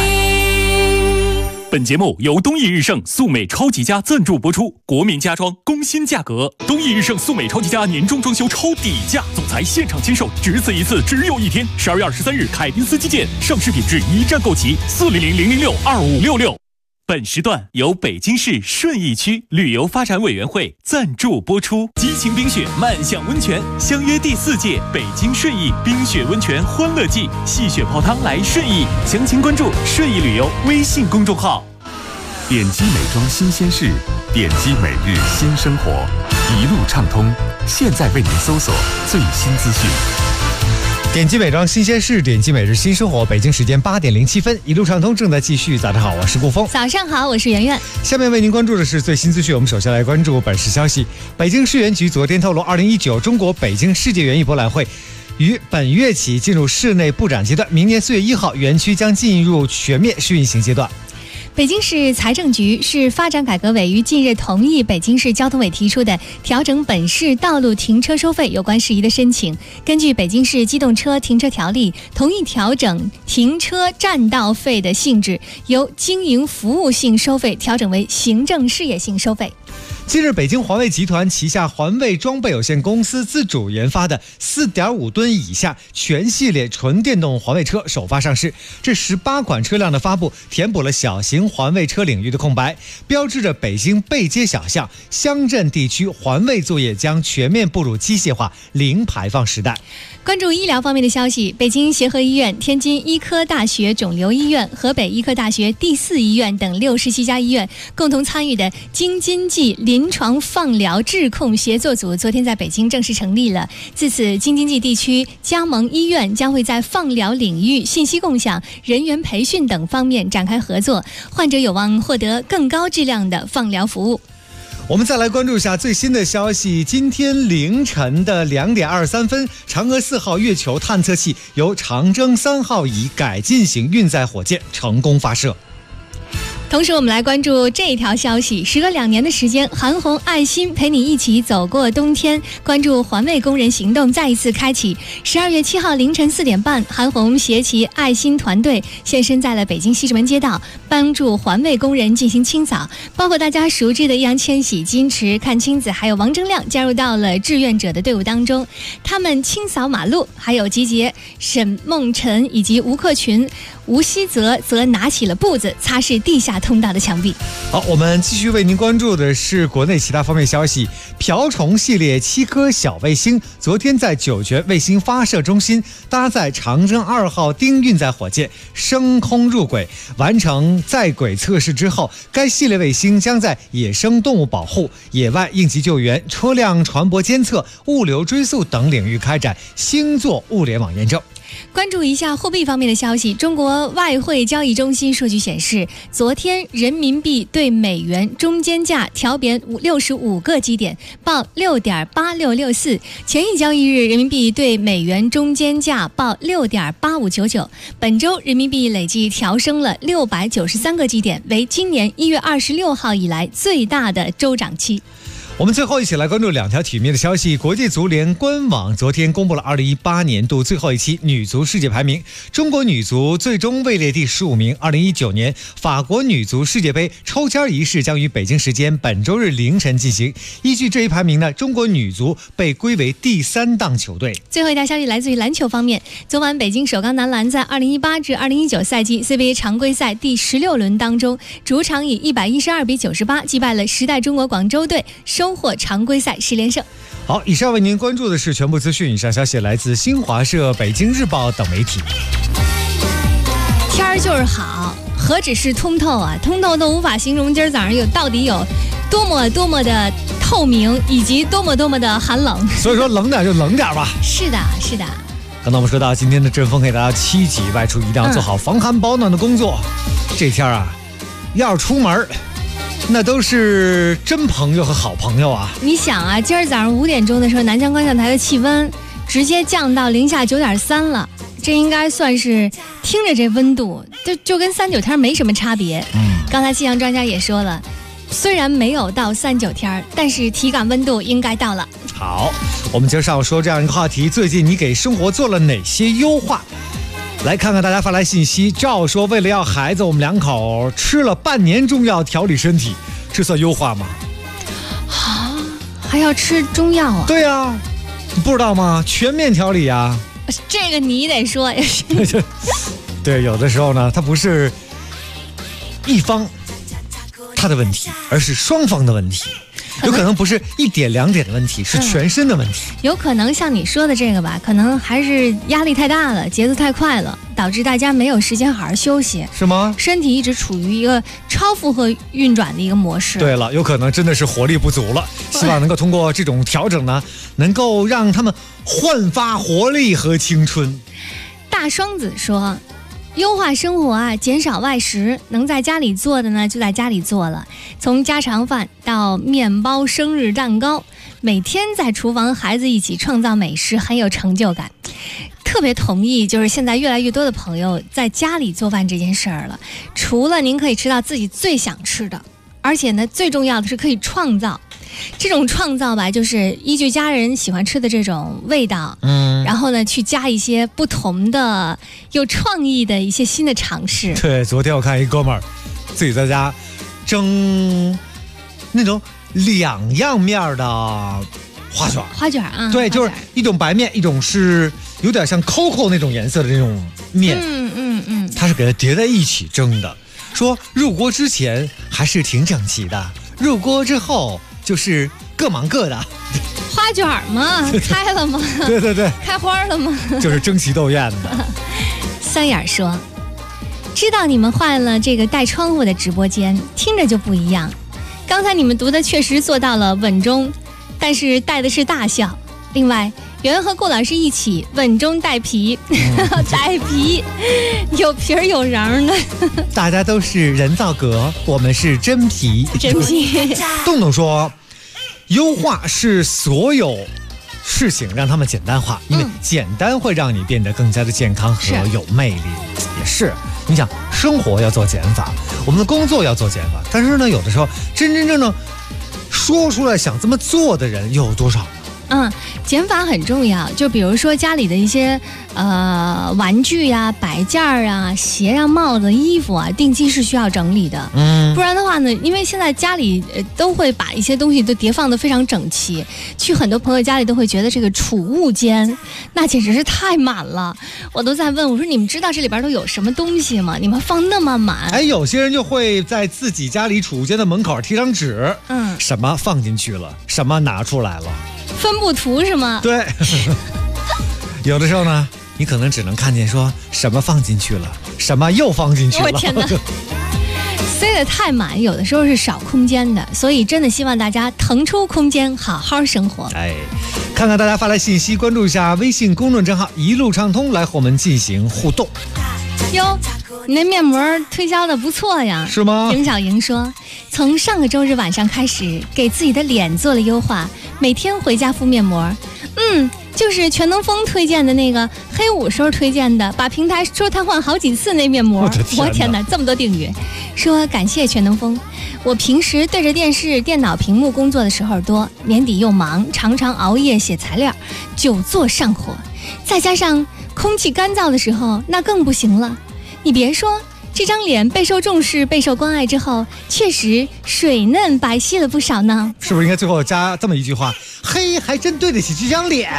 本节目由东益日盛素美超级家赞助播出，国民家装工薪价格，东益日盛素美超级家年终装修超底价，总裁现场签售，只此一次，只有一天。12月23日，凯宾斯基建上市品质一站购齐，400-006-2566。本时段由北京市顺义区旅游发展委员会赞助播出。激情冰雪漫享温泉，相约第4届北京顺义冰雪温泉欢乐季，戏雪泡汤来顺义，详情关注顺义旅游微信公众号。 点击美妆新鲜事，点击每日新生活，一路畅通。现在为您搜索最新资讯。 点击美妆新鲜事，点击每日新生活。北京时间8点07分，一路畅通正在继续。早上好，我是顾峰。 早上好，我是圆圆。 下面为您关注的是最新资讯。我们首先来关注本市消息。北京市园局昨天透露，2019中国北京世界园艺博览会于本月起进入室内布展阶段，明年4月1号，园区将进入全面试运行阶段。 北京市财政局市发展改革委于近日同意北京市交通委提出的调整本市道路停车收费有关事宜的申请。根据北京市机动车停车条例，同意调整停车占道费的性质，由经营服务性收费调整为行政事业性收费。 近日，北京环卫集团旗下环卫装备有限公司自主研发的 4.5 吨以下全系列纯电动环卫车首发上市。这18款车辆的发布，填补了小型环卫车领域的空白，标志着北京背街小巷、乡镇地区环卫作业将全面步入机械化、零排放时代。 关注医疗方面的消息，北京协和医院、天津医科大学肿瘤医院、河北医科大学第4医院等67家医院共同参与的京津冀临床放疗治控协作组昨天在北京正式成立了。自此，京津冀地区加盟医院将会在放疗领域信息共享、人员培训等方面展开合作，患者有望获得更高质量的放疗服务。 我们再来关注一下最新的消息。今天凌晨的2点23分，嫦娥4号月球探测器由长征3号乙改进型运载火箭成功发射。 同时我们来关注这一条消息，时隔2年的时间，韩红爱心陪你一起走过冬天，关注环卫工人行动再一次开启。12月7号凌晨4点半，韩红携其爱心团队现身在了北京西直门街道，帮助环卫工人进行清扫，包括大家熟知的易烊千玺、金池、阚清子还有王铮亮加入到了志愿者的队伍当中。他们清扫马路，还有集结沈梦辰以及吴克群、吴希泽则拿起了布子擦拭地下通道的墙壁。 好，我们继续为您关注的是国内其他方面消息。瓢虫系列7颗小卫星昨天在酒泉卫星发射中心搭载长征2号丁运载火箭升空入轨，完成在轨测试之后，该系列卫星将在野生动物保护、野外应急救援、车辆船舶监测、物流追溯等领域开展星座物联网验证。 关注一下货币方面的消息，中国外汇交易中心数据显示，昨天人民币对美元中间价调贬65个基点，报6.8664。前一交易日人民币对美元中间价报6.8599，本周人民币累计调升了693个基点，为今年1月26号以来最大的周涨期。 我们最后一起来关注2条体育面的消息。国际足联官网昨天公布了2018年度最后一期女足世界排名，中国女足最终位列第15名。2019年法国女足世界杯抽签仪式将于北京时间本周日凌晨进行。依据这一排名呢，中国女足被归为第3档球队。 最后一条消息来自于篮球方面，昨晚北京首钢男篮在2018至2019赛季 CBA 常规赛第16轮当中，主场以112比98击败了时代中国广州队，收获常规赛10连胜。 好，以上为您关注的是全部资讯，以上消息来自新华社、北京日报等媒体。 天儿就是好，何止是通透啊，通透都无法形容今儿早上到底有多么的透明，以及多么的寒冷。 所以说冷点就冷点吧。 是的。 刚才我们说到今天的阵风给大家7级，外出一定要做好防寒保暖的工作。这天啊，要是出门那都是真朋友和好朋友啊！ 你想啊，今儿早上5点钟的时候，南江观象台的气温直接降到零下9.3了，这应该算是听着这温度就跟39天没什么差别。刚才气象专家也说了，虽然没有到39天，但是体感温度应该到了。 好，我们今儿上午说这样一个话题：最近你给生活做了哪些优化？来看看大家发来信息。赵说，为了要孩子，我们2口吃了半年中药调理身体，这算优化吗？ 啊，还要吃中药啊？ 对啊，你不知道吗？全面调理啊。 这个你得说呀。 对，有的时候呢，它不是一方他的问题，而是双方的问题。有可能不是1点2点的问题，是全身的问题。 有可能像你说的这个吧，可能还是压力太大了，节奏太快了，导致大家没有时间好好休息， 是吗？ 身体一直处于一个超负荷运转的一个模式。 对了，有可能真的是活力不足了。希望能够通过这种调整呢，能够让他们焕发活力和青春。 大双子说，优化生活啊，减少外食，能在家里做的呢就在家里做了，从家常饭到面包、生日蛋糕，每天在厨房孩子一起创造美食，很有成就感。特别同意，就是现在越来越多的朋友在家里做饭这件事儿了。除了您可以吃到自己最想吃的，而且呢，最重要的是可以创造。这种创造吧，就是依据家人喜欢吃的这种味道，然后呢，去加一些不同的、有创意的一些新的尝试。 对，昨天我看一哥们儿自己在家蒸那种2样面的花卷啊， 对，就是一种白面，一种是有点像 COCO 那种颜色的这种面，它是给它叠在一起蒸的。说入锅之前还是挺整齐的，入锅之后就是各忙各的。 花卷吗？开了吗？ 对， 开花了吗？ 就是争奇斗艳的。 三眼说，知道你们换了这个带窗户的直播间，听着就不一样。刚才你们读的确实做到了稳中，但是带的是大笑。另外，袁和顾老师一起稳中带皮，带皮，有皮儿有瓤的。 大家都是人造革，我们是真皮。 真皮。 洞洞说，优化是所有事情让他们简单化，因为简单会让你变得更加的健康和有魅力。也是，你想生活要做减法，我们的工作要做减法，但是呢，有的时候真正的说出来想这么做的人又有多少？ 减法很重要。就比如说家里的一些玩具呀、摆件啊、鞋呀、帽子、衣服啊，定期是需要整理的。不然的话呢，因为现在家里都会把一些东西都叠放得非常整齐，去很多朋友家里都会觉得这个储物间那简直是太满了。我都在问，我说你们知道这里边都有什么东西吗？你们放那么满？ 有些人就会在自己家里储物间的门口贴张纸，什么放进去了，什么拿出来了， 分布图是吗？ 对。有的时候呢，你可能只能看见说什么放进去了，什么又放进去了。 我天哪！塞得太满，有的时候是少空间的，所以真的希望大家腾出空间，好好生活。 看看大家发来信息，关注一下微信公众账号一路畅通，来和我们进行互动。 哟，你那面膜推销的不错呀， 是吗？ 邢小莹说，从上个周日晚上开始，给自己的脸做了优化，每天回家敷面膜。就是全能风推荐的那个，黑五时候推荐的，把平台说瘫痪好几次那面膜。我天哪，这么多订阅！说感谢全能风。我平时对着电视、电脑屏幕工作的时候多，年底又忙，常常熬夜写材料，久坐上火，再加上空气干燥的时候，那更不行了。你别说，这张脸备受重视、备受关爱之后，确实水嫩白皙了不少呢。 是不是应该最后加这么一句话？嘿，还真对得起这张脸。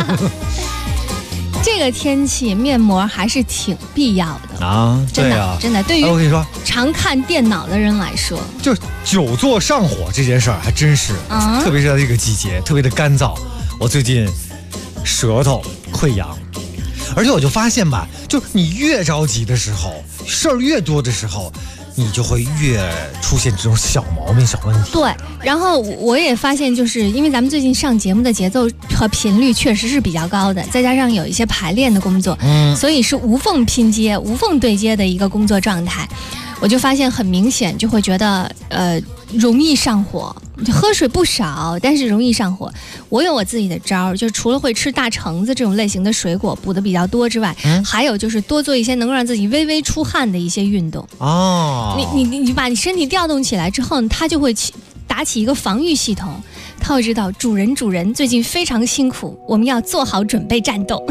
这个天气面膜还是挺必要的啊！ 真的，真的，对于我跟你说， 常看电脑的人来说， 就久坐上火这件事儿还真是，特别是在这个季节，特别的干燥。我最近舌头溃疡。而且我就发现吧，就你越着急的时候，事儿越多的时候，你就会越出现这种小毛病、小问题。 对，然后我也发现，就是因为咱们最近上节目的节奏和频率确实是比较高的，再加上有一些排练的工作，所以是无缝拼接、无缝对接的一个工作状态。我就发现很明显，就会觉得容易上火，喝水不少，但是容易上火。我有我自己的招，就除了会吃大橙子这种类型的水果补的比较多之外，还有就是多做一些能让自己微微出汗的一些运动。你把你身体调动起来之后，它就会打起一个防御系统。他会知道主人最近非常辛苦，我们要做好准备战斗。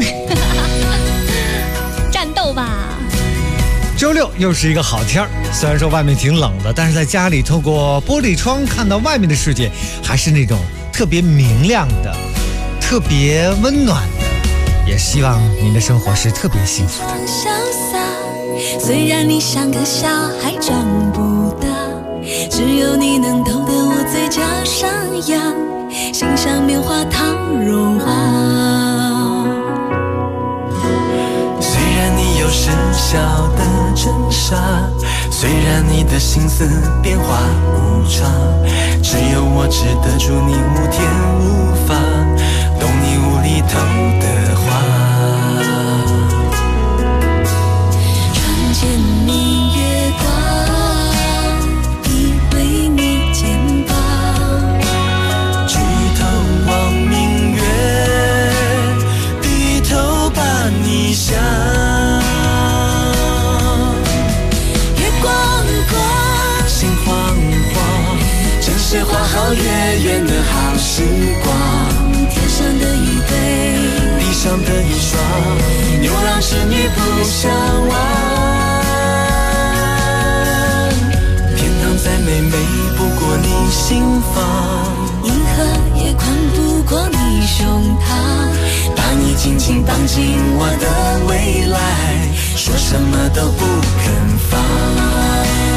战斗吧！ 周六又是一个好天儿，虽然说外面挺冷的，但是在家里透过玻璃窗看到外面的世界，还是那种特别明亮的、特别温暖的。也希望您的生活是特别幸福的。 潇洒，虽然你像个小孩长不大，只有你能懂得我嘴角上扬，欣赏棉花糖融化。 虽然你有时小的真傻，虽然你的心思变化无常，只有我只得住你无天无法，懂你无厘头的话。 窗前明月光，依偎你肩膀， 举头望明月，低头把你想。是花好月圆的好时光， 天上的一对， 地上的一双，牛郎织女不相忘。天堂再美美不过你心房， 银河也宽不过你胸膛， 把你紧紧绑进我的未来，说什么都不肯放。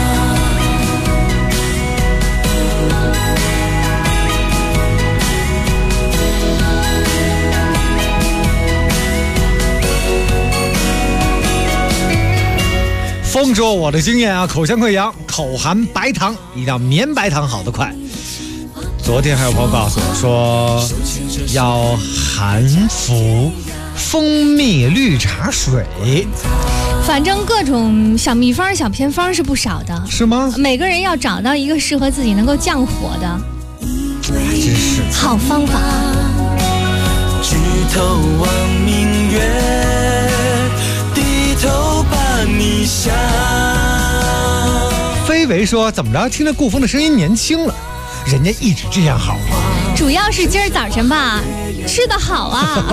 风说我的经验啊，口腔溃疡，口含白糖，一定要绵白糖好得快。昨天还有朋友告诉我说，要含服蜂蜜绿茶水。 反正各种小秘方、小偏方是不少的， 是吗？ 每个人要找到一个适合自己能够降火的， 真是好方法。 举头望明月，低头把你想。 飞维说，怎么着？听着顾风的声音年轻了，人家一直这样好吗？ 主要是今儿早晨吧， 吃得好啊！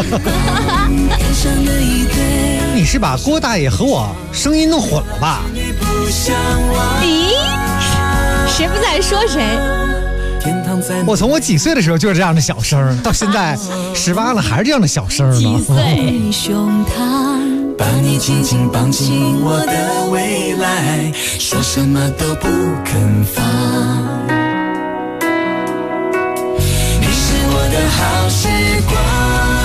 你是把郭大爷和我声音弄混了吧？ 咦，谁不在说谁？ 我从我几岁的时候就是这样的小声，到现在18了还是这样的小声呢。 几岁？ 胸膛，把你紧紧绑进我的未来，说什么都不肯放。你是我的好时光。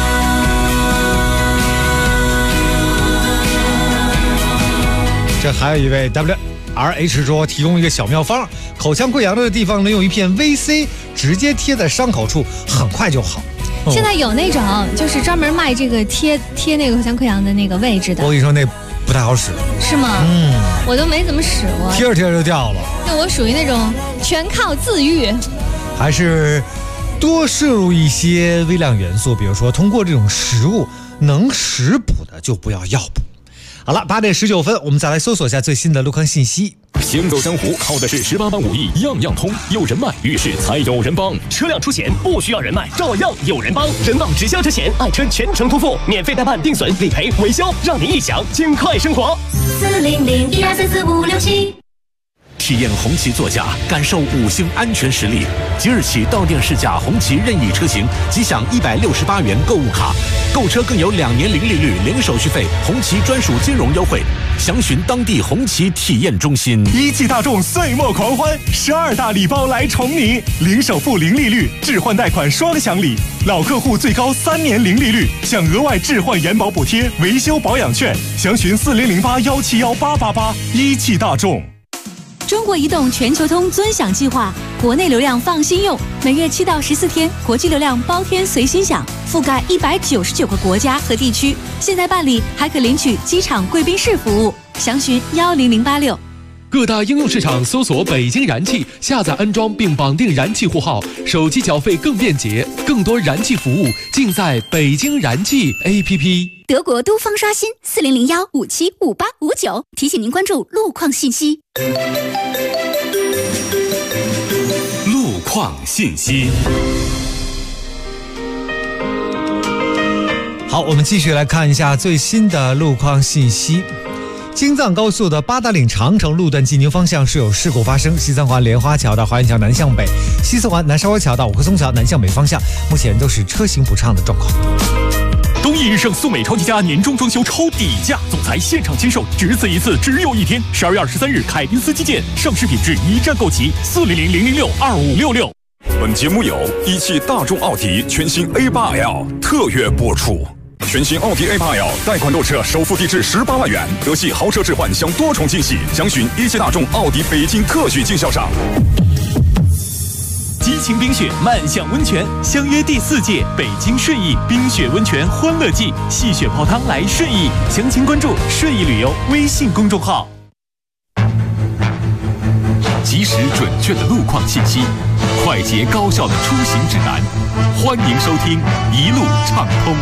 这还有一位 WRH 说提供一个小妙方，口腔溃疡的地方能用一片 VC 直接贴在伤口处，很快就好。 现在有那种就是专门卖这个贴那个口腔溃疡的那个位置的。 我跟你说那不太好使。 是吗？我都没怎么使过。 贴着贴着就掉了。 那我属于那种全靠自愈。 还是多摄入一些微量元素，比如说通过这种食物能食补的就不要药补。好了，8点19分，我们再来搜索一下最新的路况信息。 行走江湖靠的是18般武艺，样样通，有人脉，遇事才有人帮。 车辆出险不需要人脉，照样有人帮。人保直销车险，爱车全程托付，免费代办、定损、理赔、维修，让您一享轻快生活。 400-1234-4567。 体验红旗座驾，感受5星安全实力。即日起到店试驾红旗任意车型，即享168元购物卡，购车更有2年零利率、零手续费，红旗专属金融优惠。详询当地红旗体验中心。 一汽大众岁末狂欢，12大礼包来宠你，零首付、零利率，置换贷款双享礼，老客户最高3年零利率，享额外置换延保补贴、维修保养券。详询4008-171-888。一汽大众。 中国移动全球通尊享计划，国内流量放心用，每月7到14天，国际流量包天随心享，覆盖199个国家和地区。现在办理还可领取机场贵宾室服务，详询10086。 各大应用市场搜索北京燃气，下载安装并绑定燃气户号，手机缴费更便捷，更多燃气服务尽在北京燃气 APP。 德国都方刷新4001575859，提醒您关注路况信息。 路况信息。 好，我们继续来看一下最新的路况信息。京藏高速的八达岭长城路段进京方向是有事故发生，西三环莲花桥到华严桥南向北，西四环南沙窝桥到五棵松桥南向北方向，目前都是车行不畅的状况。 东义日盛素美超级家年终装修抽底价，总裁现场签售，只此一次，只有一天。12月23日，凯宾斯基建，上市品质一站购齐，400-006-2566。 本节目由一汽大众奥迪全新 A8L 特约播出。全新奥迪 A8L 贷款购车首付低至18万元，德系豪车置换享多重惊喜，详询一汽大众奥迪北京特许经销商。 激情冰雪漫享温泉，相约第4届北京顺义冰雪温泉欢乐季，戏雪泡汤来顺义，详情关注顺义旅游微信公众号。 及时准确的路况信息，快捷高效的出行指南，欢迎收听一路畅通。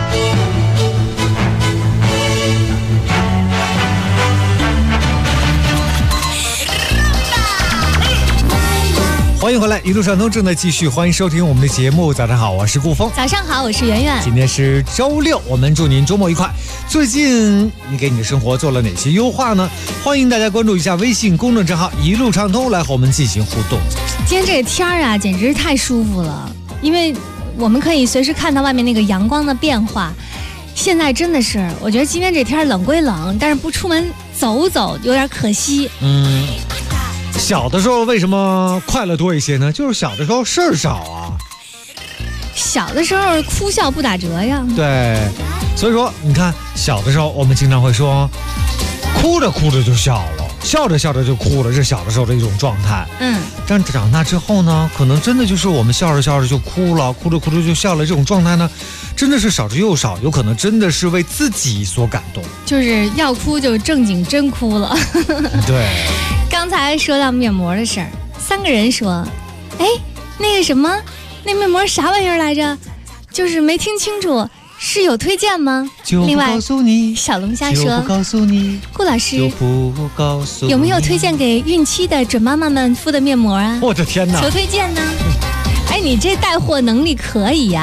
欢迎回来，一路畅通正在继续，欢迎收听我们的节目。早上好，我是顾峰。 早上好，我是圆圆。 今天是周六，我们祝您周末愉快。最近你给你的生活做了哪些优化呢？欢迎大家关注一下微信公众账号一路畅通，来和我们进行互动。 今天这个天儿啊，简直是太舒服了，因为我们可以随时看到外面那个阳光的变化。现在真的是，我觉得今天这天冷归冷，但是不出门走走有点可惜。 小的时候为什么快乐多一些呢？就是小的时候事儿少啊。 小的时候哭笑不打折呀。 对，所以说你看，小的时候我们经常会说，哭着哭着就笑了，笑着笑着就哭了，这是小的时候的一种状态。但长大之后呢，可能真的就是我们笑着笑着就哭了，哭着哭着就笑了，这种状态呢，真的是少之又少，有可能真的是为自己所感动， 就是要哭就正经真哭了。 对。 刚才说到面膜的事儿，3个人说，哎，那个什么，那面膜啥玩意儿来着？就是没听清楚，是有推荐吗？ 就不告诉你。 小龙虾说， 就不告诉你。 顾老师， 就不告诉你。 有没有推荐给孕期的准妈妈们敷的面膜啊？ 我的天哪！ 求推荐呢。哎，你这带货能力可以呀！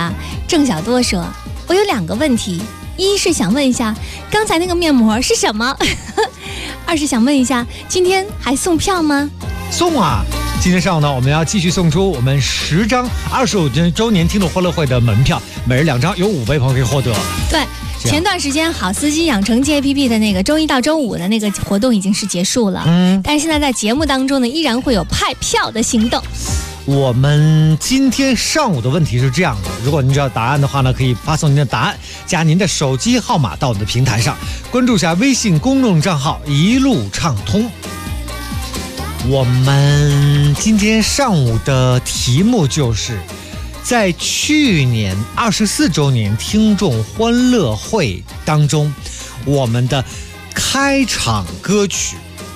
郑小多说，我有2个问题，一是想问一下刚才那个面膜是什么，二是想问一下今天还送票吗？ 送啊！今天上午呢，我们要继续送出我们10张25周年听众欢乐会的门票，每人2张，有5位朋友可以获得。 对，前段时间好司机养成记 APP 的那个周1到周5的那个活动已经是结束了，但是现在在节目当中呢，依然会有派票的行动。 我们今天上午的问题是这样的，如果您知道答案的话呢，可以发送您的答案加您的手机号码到我们的平台上，关注一下微信公众账号一路畅通。我们今天上午的题目就是在去年24周年听众欢乐会当中，我们的开场歌曲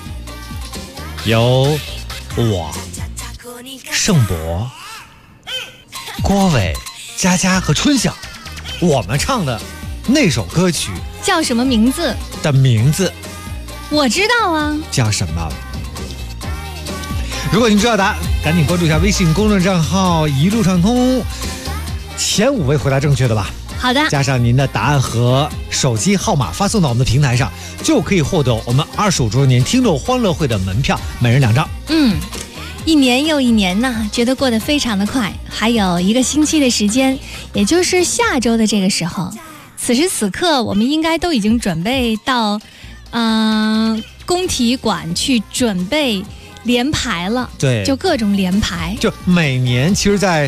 由我盛博、郭伟、佳佳和春晓我们唱的那首歌曲叫什么名字？ 的名字我知道啊， 叫什么？如果您知道答案，赶紧关注一下微信公众账号一路畅通，前5位回答正确的吧。 好的， 加上您的答案和手机号码发送到我们的平台上，就可以获得我们25周年听众欢乐会的门票，每人2张。 一年又一年呢，觉得过得非常的快，还有1个星期的时间，也就是下周的这个时候，此时此刻我们应该都已经准备到工体馆去准备连排了。 对， 就各种连排， 就每年其实在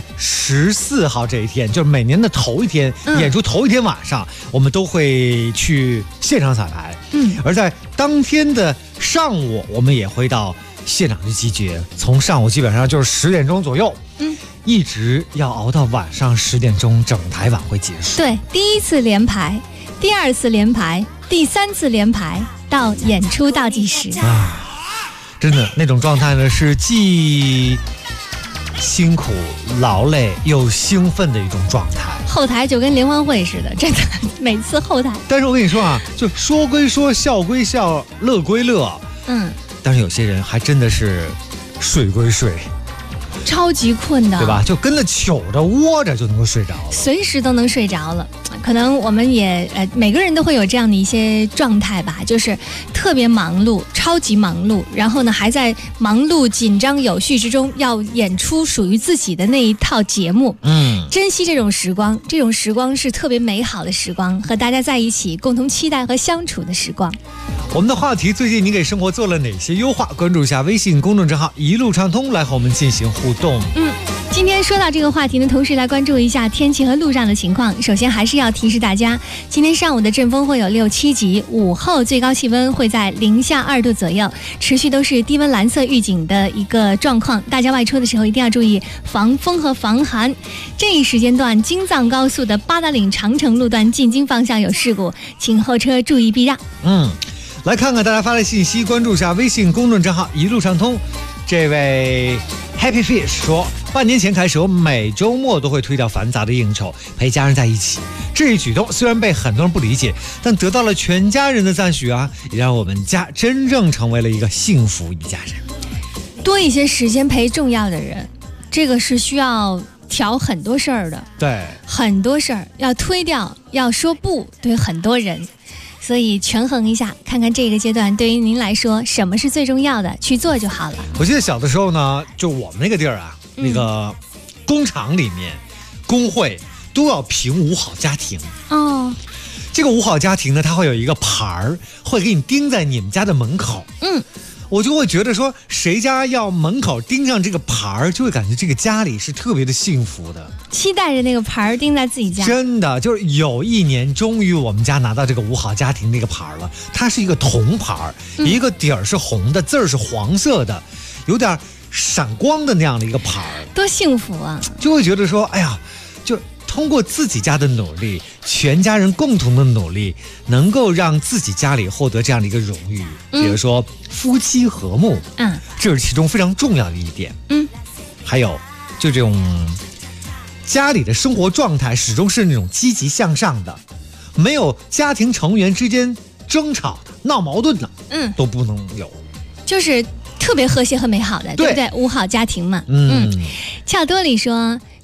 14号这一天，就是每年的头一天，演出头一天晚上，我们都会去现场彩排。而在当天的上午，我们也会到现场去集结，从上午基本上就是10点钟左右，一直要熬到晚上10点钟，整台晚会结束。 对，第1次连排，第2次连排，第3次连排，到演出倒计时。 真的那种状态呢，是既辛苦劳累又兴奋的一种状态。 后台就跟联欢会似的，真的每次后台。 但是我跟你说啊，就说归说，笑归笑，乐归乐。但是有些人还真的是睡归睡， 超级困的， 对吧？就跟着糗着窝着就能够睡着了， 随时都能睡着了。可能我们也每个人都会有这样的一些状态吧，就是特别忙碌，超级忙碌，然后呢还在忙碌紧张有序之中要演出属于自己的那一套节目。珍惜这种时光，这种时光是特别美好的时光，和大家在一起共同期待和相处的时光。 我们的话题，最近你给生活做了哪些优化？关注一下微信公众账号一路畅通，来和我们进行互动。 今天说到这个话题呢，同时来关注一下天气和路上的情况。首先还是要提示大家，今天上午的阵风会有6、7级，午后最高气温会在零下2度左右，持续都是低温蓝色预警的一个状况。大家外出的时候一定要注意防风和防寒。这一时间段，京藏高速的八达岭长城路段进京方向有事故，请后车注意避让。 来看看大家发的信息，关注一下微信公众账号一路畅通。这位 Happy Fish 说，半年前开始，我每周末都会推掉繁杂的应酬，陪家人在一起。这一举动虽然被很多人不理解，但得到了全家人的赞许啊，也让我们家真正成为了一个幸福一家人。 多一些时间陪重要的人，这个是需要调很多事儿的。 对， 很多事儿要推掉，要说不，对很多人。所以权衡一下，看看这个阶段对于您来说什么是最重要的，去做就好了。 我记得小的时候呢，就我们那个地儿啊，那个工厂里面，工会都要评5好家庭。这个5好家庭呢，它会有一个牌儿，会给你钉在你们家的门口。我就会觉得说，谁家要门口钉上这个牌儿，就会感觉这个家里是特别的幸福的， 期待着那个牌儿钉在自己家。 真的，就是有一年，终于我们家拿到这个5好家庭那个牌儿了。它是一个铜牌儿，一个底儿是红的，字儿是黄色的，有点闪光的那样的一个牌儿， 多幸福啊！ 就会觉得说，哎呀，就通过自己家的努力，全家人共同的努力，能够让自己家里获得这样的一个荣誉。比如说夫妻和睦，这是其中非常重要的一点。还有就这种家里的生活状态始终是那种积极向上的，没有家庭成员之间争吵的、闹矛盾的，都不能有， 就是特别和谐和美好的，对不对？5好家庭嘛。 巧多里说，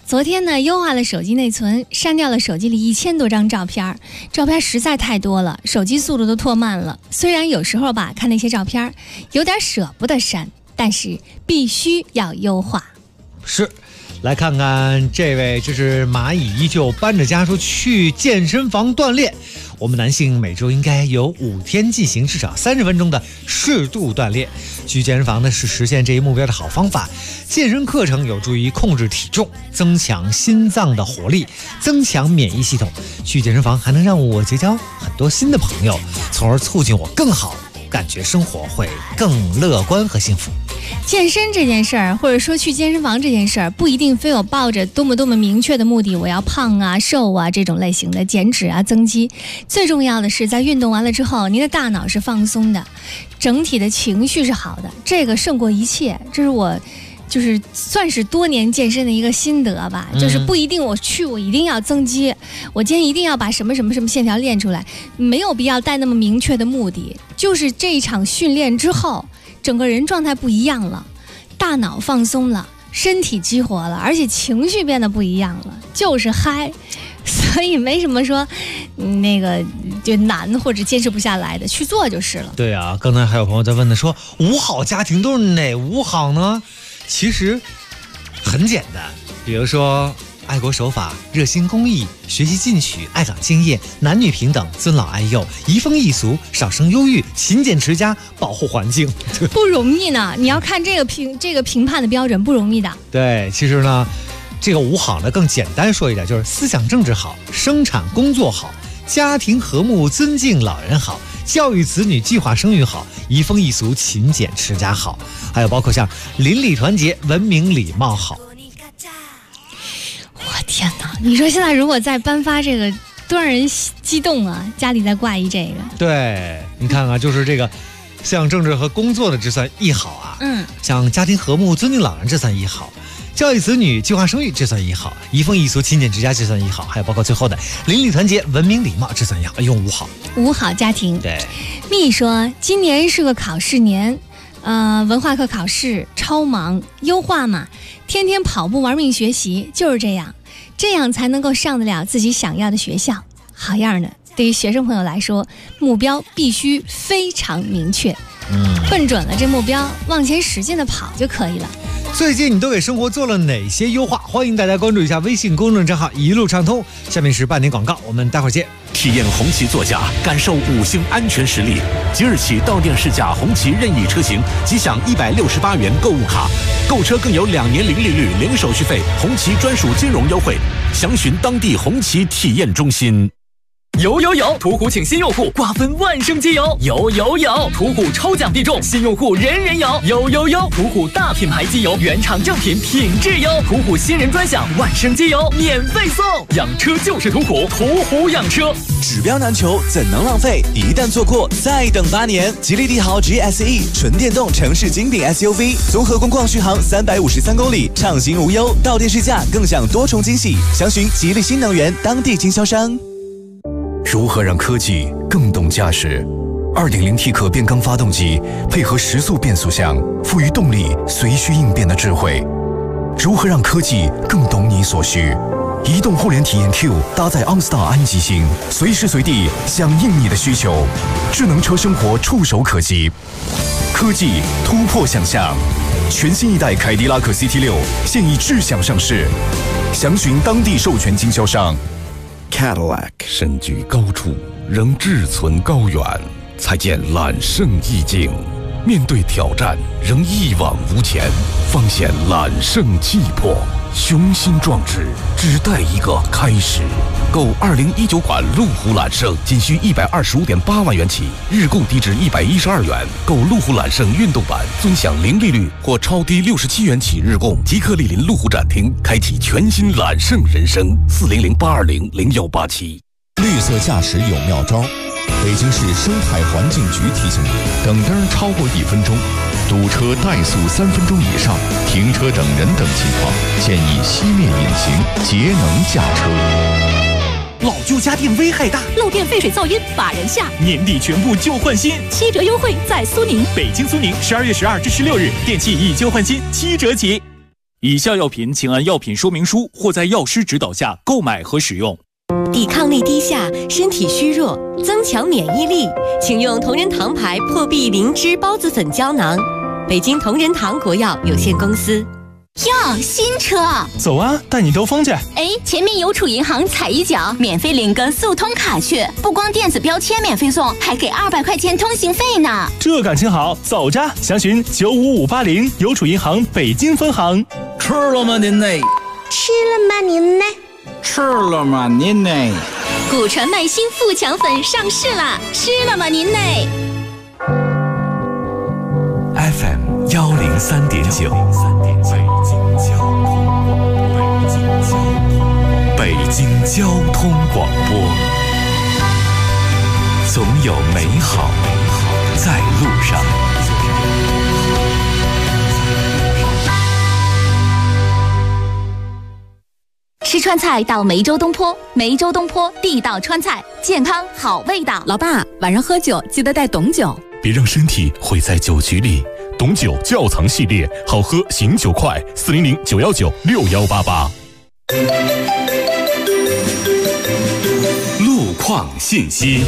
昨天呢，优化了手机内存，删掉了手机里1000多张照片，照片实在太多了，手机速度都拖慢了。虽然有时候吧，看那些照片有点舍不得删，但是必须要优化。 是，来看看这位，这是蚂蚁依旧搬着家说去健身房锻炼。我们男性每周应该有5天进行至少30分钟的适度锻炼。去健身房呢是实现这一目标的好方法。健身课程有助于控制体重，增强心脏的活力，增强免疫系统。去健身房还能让我结交很多新的朋友，从而促进我更好，感觉生活会更乐观和幸福。 健身这件事儿，或者说去健身房这件事儿，不一定非有抱着多么明确的目的，我要胖啊、瘦啊这种类型的减脂啊、增肌。最重要的是，在运动完了之后，您的大脑是放松的，整体的情绪是好的，这个胜过一切。这是我就是算是多年健身的一个心得吧，就是不一定我一定要增肌，我今天一定要把什么线条练出来，没有必要带那么明确的目的。就是这一场训练之后，整个人状态不一样了，大脑放松了，身体激活了，而且情绪变得不一样了，就是嗨。所以没什么说那个就难或者坚持不下来的，去做就是了。 对啊，刚才还有朋友在问的说5好家庭都是哪5好呢？其实很简单，比如说爱国守法、热心公益、学习进取、爱岗敬业、男女平等、尊老爱幼、移风易俗、少生忧郁、勤俭持家、保护环境， 不容易呢。你要看这个评判的标准不容易的。 对，其实呢，这个5好呢更简单说一点，就是思想政治好，生产工作好，家庭和睦，尊敬老人好，教育子女，计划生育好，移风易俗，勤俭持家好，还有包括像邻里团结，文明礼貌好。 我天哪！你说现在如果再颁发这个，多让人激动啊！家里再挂一这个。 对，你看啊，就是这个，像政治和工作的这算1好啊。像家庭和睦、尊敬老人这算1好，教育子女、计划生育这算1好，移风易俗、勤俭持家这算1好，还有包括最后的邻里团结、文明礼貌这算1好，用5好。 5好家庭。 对。 蜜说今年是个考试年，文化课考试超忙，优化嘛，天天跑步玩命学习，就是这样才能够上得了自己想要的学校。好样的！对于学生朋友来说，目标必须非常明确，奔准了这目标，往前使劲的跑就可以了。 最近你都给生活做了哪些优化？欢迎大家关注一下微信公众账号一路畅通。下面是半点广告，我们待会儿见。 体验红旗座驾，感受5星安全实力。即日起到店试驾红旗任意车型，即享168元购物卡，购车更有2年零利率、零手续费，红旗专属金融优惠。详询当地红旗体验中心。 有！途虎请新用户瓜分万圣节有！有！途虎抽奖必中，新用户人人有！有！途虎大品牌机油，原厂正品，品质优！途虎新人专享，万圣节油免费送！养车就是途虎，途虎养车。 指标难求，怎能浪费？一旦错过，再等8年。吉利帝豪 GSE 纯电动城市精品 SUV， 综合工况续航353公里，畅行无忧。到店试驾更享多重惊喜，详询吉利新能源当地经销商。 如何让科技更懂驾驶？ 2.0T 可变缸发动机配合时速变速箱，赋予动力随需应变的智慧。如何让科技更懂你所需？移动互联体验 Q 搭载 OnStar 安吉星，随时随地响应你的需求。智能车生活触手可及，科技突破想象。全新一代凯迪拉克 CT6 现已智享上市，详询当地授权经销商。 Cadillac 身居高处，仍志存高远，才见揽胜意境。面对挑战，仍一往无前，方显揽胜气魄。雄心壮志，只待一个开始。购2019款路虎揽胜，仅需125.8万元起，日供低至112元。购路虎揽胜运动版，尊享零利率或超低67元起日供。即刻莅临路虎展厅，开启全新揽胜人生。400-820-0187。 绿色驾驶有妙招。北京市生态环境局提醒你：等灯超过1分钟，堵车怠速3分钟以上，停车等人等情况，建议熄灭引擎，节能驾车。 老旧家电危害大， 漏电废水噪音把人吓。 年底全部旧换新 ，7折优惠在苏宁。 北京苏宁12月12至16日，电器以旧换新7折起。 以下药品请按药品说明书或在药师指导下购买和使用。 抵抗力低下，身体虚弱，增强免疫力，请用同仁堂牌破壁灵芝孢子粉胶囊。北京同仁堂国药有限公司。 哟，新车！ 走啊，带你兜风去。 哎，前面邮储银行踩一脚，免费领个速通卡去，不光电子标签免费送，还给200块钱通行费呢。 这感情好，走着，详询95580邮储银行北京分行。 吃了吗您呢？ 吃了吗您呢？ 吃了吗您呢？ 古传麦新富强粉上市啦！吃了吗您呢 ？FM 103.9，北京交通广播，总有美好在路上。 吃川菜到梅州东坡，梅州东坡地道川菜，健康好味道。 老爸，晚上喝酒记得带董酒， 别让身体毁在酒局里。董酒窖藏系列，好喝醒酒快，400-919-6188。 路况信息。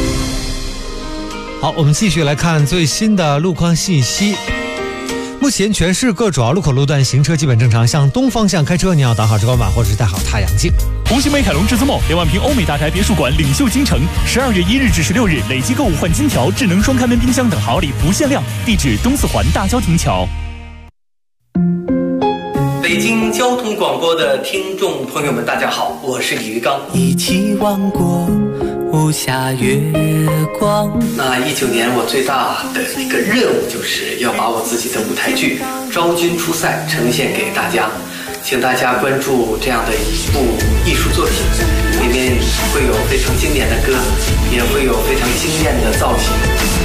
好，我们继续来看最新的路况信息。目前全市各主要路口路段行车基本正常，向东方向开车，你要打好遮光板或者是带好太阳镜。 红星美凯龙至尊梦2万平欧美大宅别墅馆领袖京城，12月1日至16日累计购物换金条、智能双开门冰箱等好礼不限量。地址东四环大郊亭桥。 北京交通广播的听众朋友们，大家好，我是李玉刚。 一起望过无暇月光。 那19年我最大的一个任务就是要把我自己的舞台剧《昭君出塞》呈现给大家，请大家关注这样的一部艺术作品，里面会有非常经典的歌，也会有非常惊艳的造型。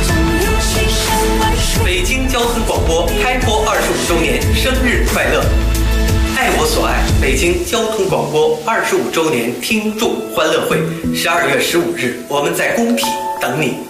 北京交通广播开播25周年生日快乐！爱我所爱，北京交通广播25周年听众欢乐会，12月15日，我们在工体等你。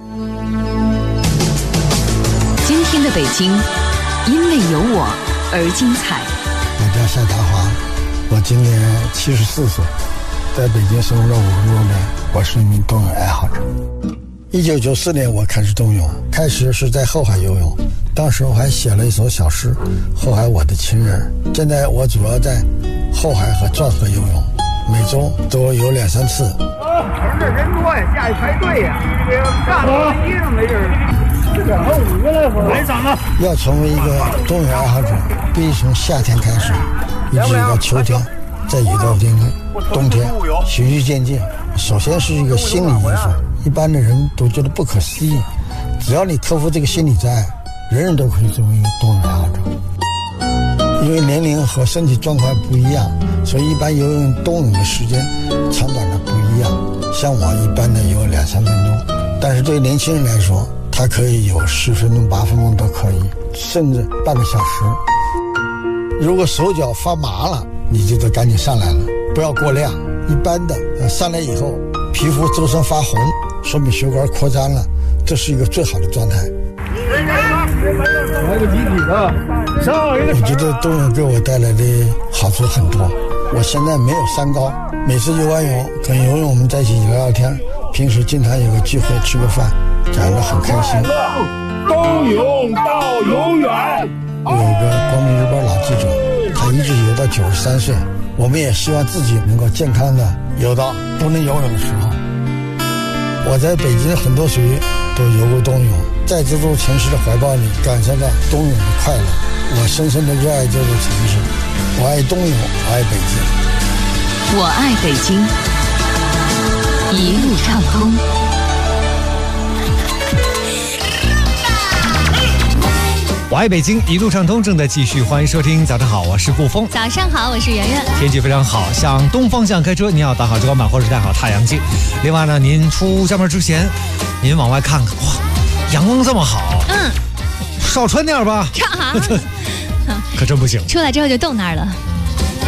今天的北京，因为有我而精彩。 我叫夏达华，我今年74岁，在北京生活了50多年，我是一名冬泳爱好者。1994年我开始冬泳，开始是在后海游泳，当时我还写了一首小诗《后海我的情人》。现在我主要在后海和钻河游泳，每周都有2-3次。 城这人多呀，下去排队呀，这个干了衣裳没人。还有5个来回，来长了。 要成为一个冬泳爱好者，必须从夏天开始，一直到秋天，再一到冬天，循序渐进。首先是一个心理因素，一般的人都觉得不可思议，只要你克服这个心理障碍，人人都可以成为一个冬泳爱好者。因为年龄和身体状况不一样，所以一般游泳冬泳的时间长短的不一样。像我一般的有2-3分钟，但是对于年轻人来说，他可以有10分钟、8分钟都可以，甚至半个小时。如果手脚发麻了，你就得赶紧上来了，不要过量。一般的上来以后，皮肤周身发红，说明血管扩张了，这是一个最好的状态。 来个集体的， 我觉得冬泳给我带来的好处很多。我现在没有三高，每次游完泳跟游泳我们在一起聊聊天，平时经常有个聚会吃个饭，讲得很开心。 冬泳到永远。 有一个光明日报老记者，他一直游到93岁，我们也希望自己能够健康的游到不能游泳的时候。我在北京很多水域都游过冬泳，在这座城市的怀抱里感受到冬泳的快乐。我深深的热爱这座城市，我爱冬泳，我爱北京， 我爱北京，一路畅通。 我爱北京，一路畅通正在继续，欢迎收听。早上好，我是顾峰。 早上好，我是圆圆。 天气非常好，向东方向开车，您要打好遮光板或者带好太阳镜。另外呢，您出家门之前，您往外看看，哇，阳光这么好，少穿点吧。 穿哈， 可真不行。 出来之后就冻那儿了。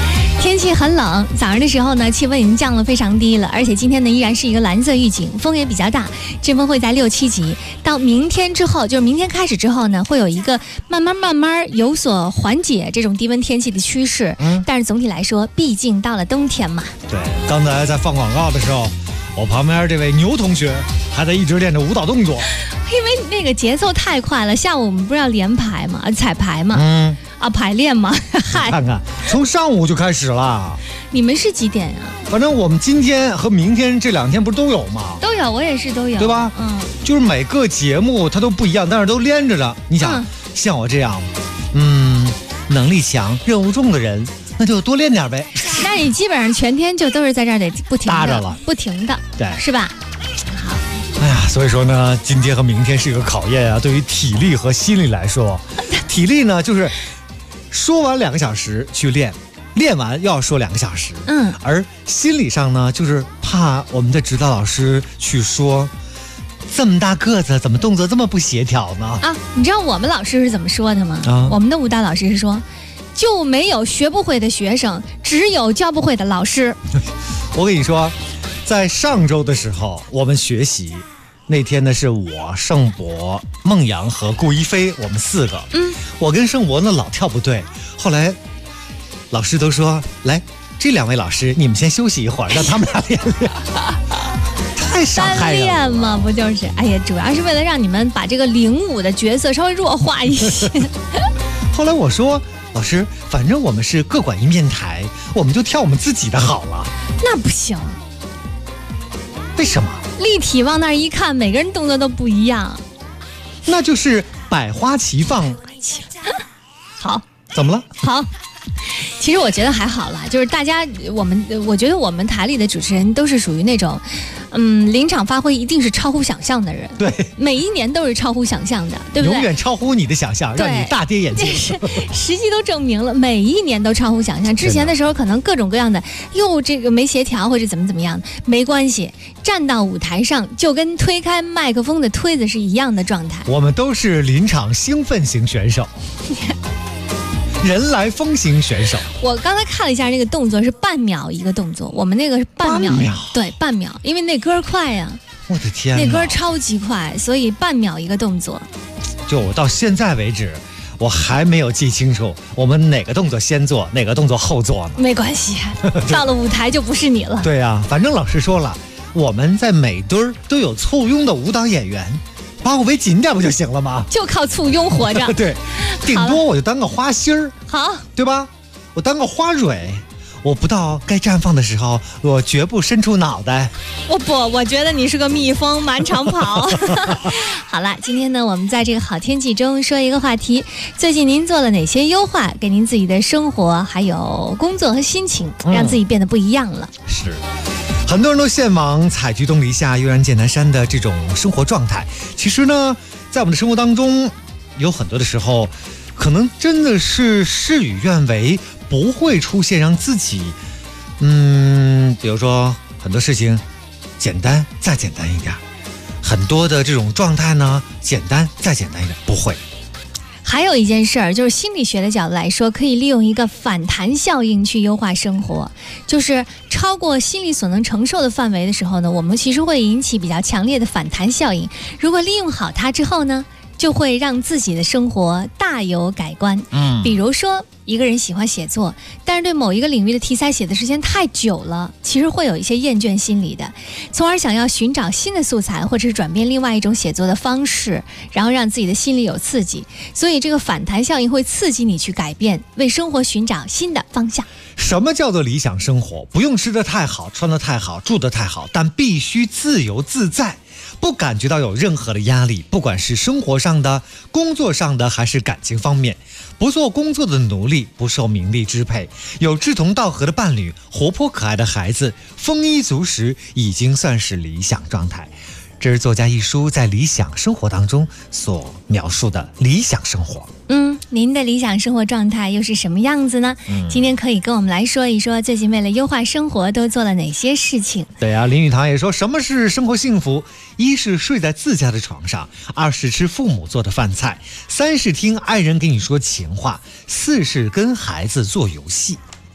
天气很冷，早上的时候呢，气温已经降了非常低了，而且今天呢依然是一个蓝色预警，风也比较大，阵风会在6、7级。到明天之后，就是明天开始之后呢，会有一个慢慢有所缓解这种低温天气的趋势。但是总体来说，毕竟到了冬天嘛。 对，刚才在放广告的时候，我旁边这位牛同学还在一直练着舞蹈动作， 因为那个节奏太快了。下午我们不是要连排吗？彩排吗？排练吗？嗨， 看看从上午就开始了。 你们是几点啊？ 反正我们今天和明天这2天不是都有吗？ 都有，我也是都有， 对吧？就是每个节目它都不一样，但是都连着的。你想，像我这样，能力强、任务重的人，那就多练点呗。 那你基本上全天就都是在这儿得不停的搭着了， 不停的， 对， 是吧？ 哎呀，所以说呢，今天和明天是一个考验啊，对于体力和心理来说，体力呢就是说完2个小时去练，练完又要说2个小时，而心理上呢，就是怕我们的指导老师去说，这么大个子怎么动作这么不协调呢？ 啊，你知道我们老师是怎么说的吗？我们的舞蹈老师是说，就没有学不会的学生，只有教不会的老师。 我跟你说，在上周的时候，我们学习那天呢，是我、盛博、孟阳和顾一飞，我们4个。我跟盛博呢老跳不对，后来老师都说，来，这2位老师你们先休息一会儿，让他们俩练练。太伤害人了。 单练嘛，不就是？哎呀，主要是为了让你们把这个领舞的角色稍微弱化一些。 后来我说，老师，反正我们是各管一面台，我们就跳我们自己的好了。 那不行。 为什么？ 立体往那儿一看，每个人动作都不一样。 那就是百花齐放。 好， 怎么了？ 好，其实我觉得还好啦，就是大家，我觉得我们台里的主持人都是属于那种，临场发挥一定是超乎想象的人。 对， 每一年都是超乎想象的，对不对？ 永远超乎你的想象，让你大跌眼镜。 实际都证明了，每一年都超乎想象。之前的时候可能各种各样的，这个没协调或者怎么样，没关系，站到舞台上就跟推开麦克风的推子是一样的状态。 我们都是临场兴奋型选手。人来疯型选手。 我刚才看了一下那个动作是半秒一个动作，我们那个是半秒，对，半秒，因为那歌快呀。 我的天， 那歌超级快，所以半秒一个动作。 就我到现在为止，我还没有记清楚我们哪个动作先做，哪个动作后做呢？ 没关系，到了舞台就不是你了。 对啊，反正老师说了，我们在每堆儿都有簇拥的舞蹈演员。把我围紧点不就行了吗？ 就靠簇拥活着。 对，顶多我就当个花心儿， 好， 对吧？我当个花蕊，我不到该绽放的时候，我绝不伸出脑袋。 我觉得你是个蜜蜂，满场跑。好了，今天呢，我们在这个好天气中说一个话题：最近您做了哪些优化，给您自己的生活还有工作和心情，让自己变得不一样了？ 是。很多人都向往采菊东篱下，悠然见南山的这种生活状态。其实呢，在我们的生活当中，有很多的时候，可能真的是事与愿违，不会出现让自己，比如说很多事情简单再简单一点，很多的这种状态呢，简单再简单一点，不会。 还有一件事儿，就是心理学的角度来说，可以利用一个反弹效应去优化生活。就是超过心理所能承受的范围的时候呢，我们其实会引起比较强烈的反弹效应。如果利用好它之后呢，就会让自己的生活大有改观。比如说一个人喜欢写作，但是对某一个领域的题材写的时间太久了，其实会有一些厌倦心理的，从而想要寻找新的素材，或者是转变另外一种写作的方式，然后让自己的心里有刺激。所以这个反弹效应会刺激你去改变，为生活寻找新的方向。 什么叫做理想生活？不用吃得太好，穿得太好，住得太好，但必须自由自在，不感觉到有任何的压力，不管是生活上的、工作上的还是感情方面，不做工作的奴隶，不受名利支配，有志同道合的伴侣，活泼可爱的孩子，丰衣足食，已经算是理想状态。这是作家一书在理想生活当中所描述的理想生活。 您的理想生活状态又是什么样子呢？今天可以跟我们来说一说，最近为了优化生活都做了哪些事情。 对啊，林语堂也说，什么是生活幸福？一是睡在自家的床上，二是吃父母做的饭菜，三是听爱人给你说情话，四是跟孩子做游戏。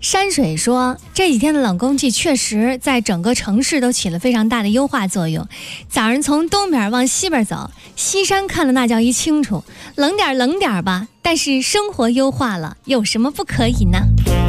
山水说，这几天的冷空气确实在整个城市都起了非常大的优化作用。早上从东边往西边走，西山看了那叫一清楚。冷点吧，但是生活优化了，有什么不可以呢？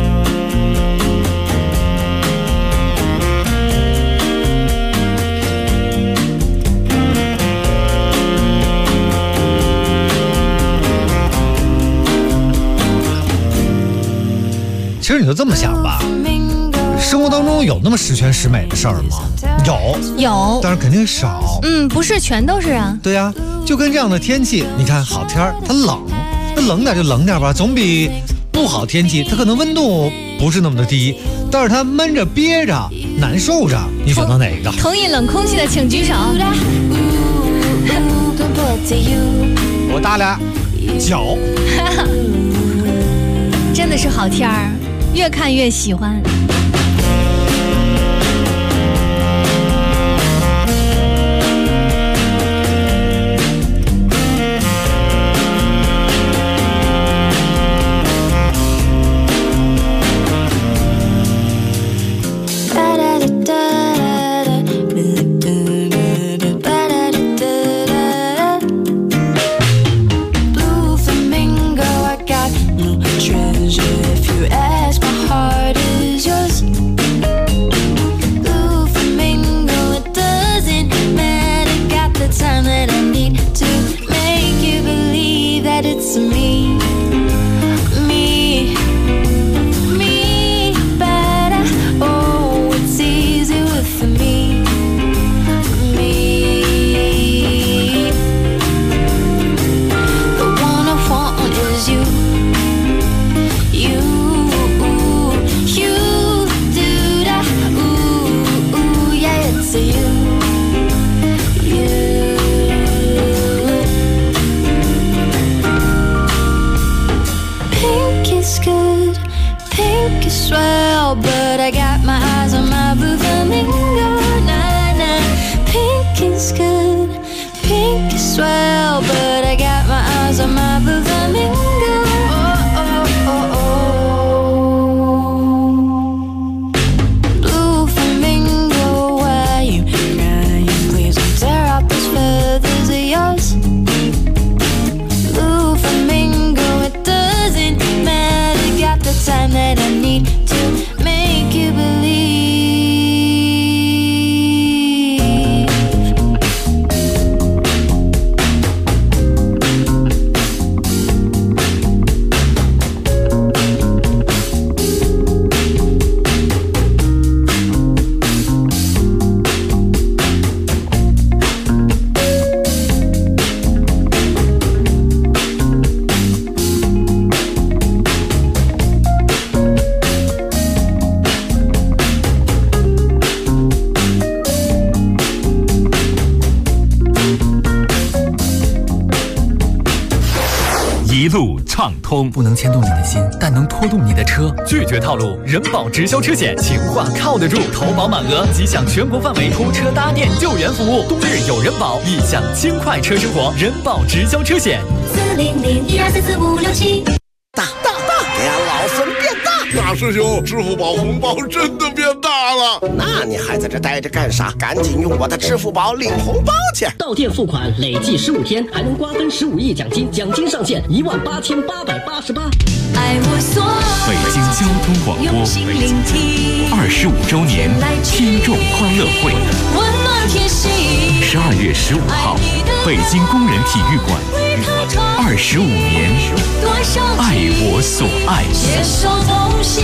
其实你就这么想吧，生活当中有那么十全十美的事儿吗？有，但是肯定少。 不是全都是啊。 对呀，就跟这样的天气，你看好天儿它冷，那冷点就冷点吧，总比不好天气它可能温度不是那么的低，但是它闷着憋着难受着，你选择哪一个？ 同意冷空气的请举手。 我大俩脚。 真的是好天儿，越看越喜欢。 But I got my eyes on my blue flamingo. Nah, nah. Pink is good, pink is swell. But I got my eyes on my blue flamingo. Oh, oh, oh, oh. Blue flamingo, why you crying? Please don't tear up those feathers of yours. Blue flamingo, it doesn't matter. Got the time that I need to make you believe. 一路畅通， 不能牵动你的心，但能拖动你的车。拒绝套路，人保直销车险，情话靠得住，投保满额即享全国范围拖车搭电救援服务。冬日有人保，一享轻快车生活。人保直销车险 400-1244-567。 大，给俺老孙变大！大师兄，支付宝红包真的变大了。那你还在这待着干啥？赶紧用我的支付宝领红包去！ 到店付款累计15天，还能瓜分15亿奖金，奖金上限18888。 爱我所北京交通广播25周年听众欢乐会， 温暖贴心。 12月15号，北京工人体育馆，25年，爱我所爱， 携手同行。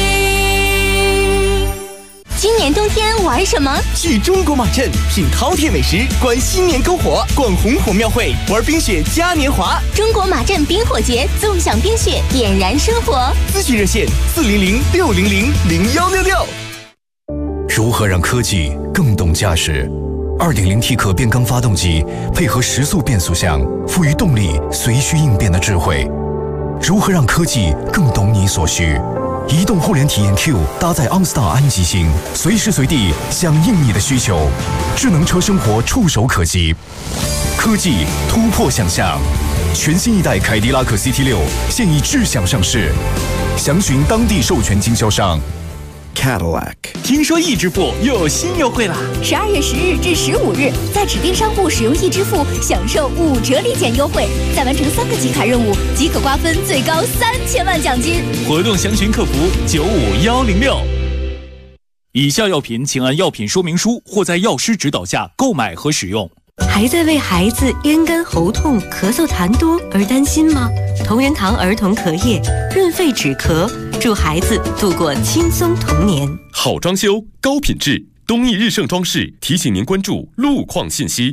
今年冬天玩什么？ 去中国马镇品饕餮美食，观新年篝火，逛红火庙会，玩冰雪嘉年华。 中国马镇冰火节，纵享冰雪，点燃生活。 咨询热线400-600-0166。 如何让科技更懂驾驶？2.0T 可变缸发动机配合时速变速箱，赋予动力随需应变的智慧。如何让科技更懂你所需？移动互联体验 Q 搭载 OnStar 安吉星，随时随地响应你的需求。智能车生活触手可及，科技突破想象。全新一代凯迪拉克 CT6 现已智享上市， 详询当地授权经销商。 Cadillac。 听说易支付又有新优惠啦 ！12月10日至15日，在指定商户使用易支付，享受5折立减优惠，再完成3个集卡任务即可瓜分最高3000万奖金。 活动详询客服95106。以下药品请按药品说明书或在药师指导下购买和使用。 还在为孩子咽干喉痛、咳嗽痰多而担心吗？同仁堂儿童咳液润肺止咳，助孩子度过轻松童年。 好装修，高品质，东益日盛装饰提醒您关注路况信息。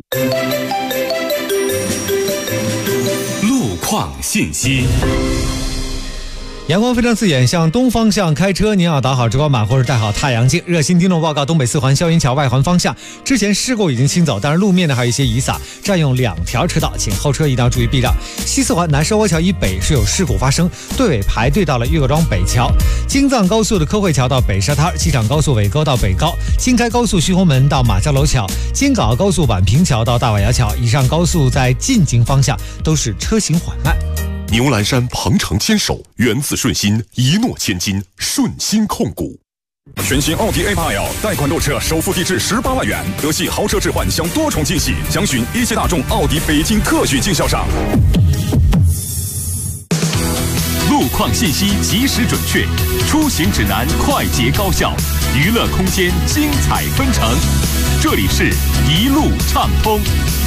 路况信息。 阳光非常刺眼，向东方向开车，您要打好遮光板或者带好太阳镜。热心听众报告，东北四环霄云桥外环方向之前事故已经清走，但是路面呢还有一些遗撒，占用2条车道，请后车一定要注意避让。西四环南沙窝桥以北是有事故发生，队尾排队到了岳各庄北桥，京藏高速的科汇桥到北沙滩，机场高速尾沟到北高，京开高速徐洪门到马家楼桥，京港澳高速宛平桥到大瓦窑桥。以上高速在进京方向都是车行缓慢。 牛栏山鹏程牵手，源自顺心，一诺千金，顺心控股。 全新奥迪 A8L 贷款购车，首付低至18万元，德系豪车置换享多重惊喜，详询一汽大众奥迪北京特许经销商。 路况信息及时准确，出行指南快捷高效，娱乐空间精彩纷呈。这里是一路畅通。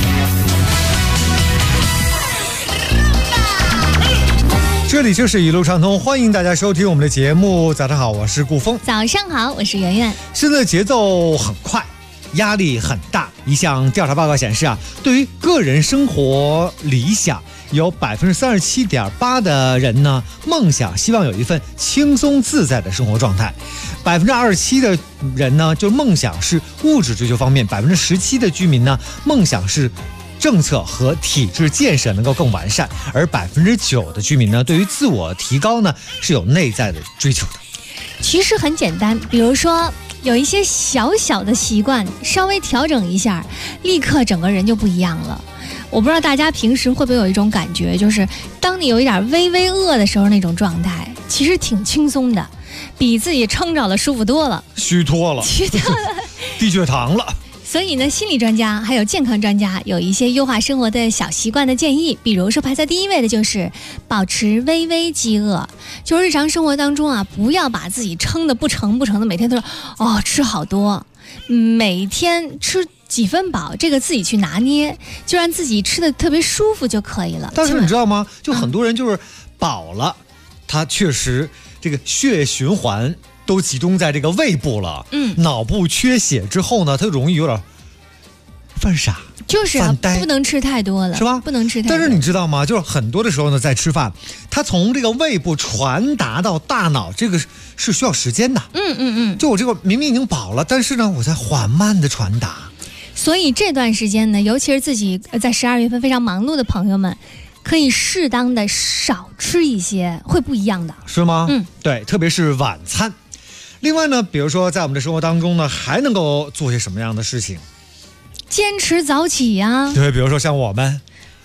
这里就是一路畅通，欢迎大家收听我们的节目。早上好，我是顾峰。 早上好，我是圆圆。 现在节奏很快，压力很大。一项调查报告显示啊，对于个人生活理想，有37.8%的人呢，梦想希望有一份轻松自在的生活状态。27%的人呢，就梦想是物质追求方面；17%的居民呢，梦想是政策和体制建设能够更完善，而9%的居民呢，对于自我提高呢是有内在的追求的。 其实很简单，比如说有一些小小的习惯，稍微调整一下，立刻整个人就不一样了。我不知道大家平时会不会有一种感觉，就是当你有一点微微饿的时候，那种状态其实挺轻松的，比自己撑着了舒服多了， 虚脱了，低血糖了。 所以呢，心理专家还有健康专家有一些优化生活的小习惯的建议，比如说排在第1位的就是保持微微饥饿，就日常生活当中啊，不要把自己撑得不成的，每天都是吃好多，每天吃几分饱，这个自己去拿捏，就让自己吃的特别舒服就可以了。 但是你知道吗？就很多人就是饱了，他确实这个血液循环都集中在这个胃部了，脑部缺血之后呢，它容易有点犯傻， 就是不能吃太多了， 是吧？ 不能吃太多。 但是你知道吗？就是很多的时候呢，在吃饭，它从这个胃部传达到大脑，这个是需要时间的。就我这个明明已经饱了，但是呢，我在缓慢的传达。 所以这段时间呢，尤其是自己在12月份非常忙碌的朋友们，可以适当的少吃一些，会不一样的， 是吗？对，特别是晚餐。另外呢，比如说在我们的生活当中呢，还能够做些什么样的事情？ 坚持早起呀。 对，比如说像我们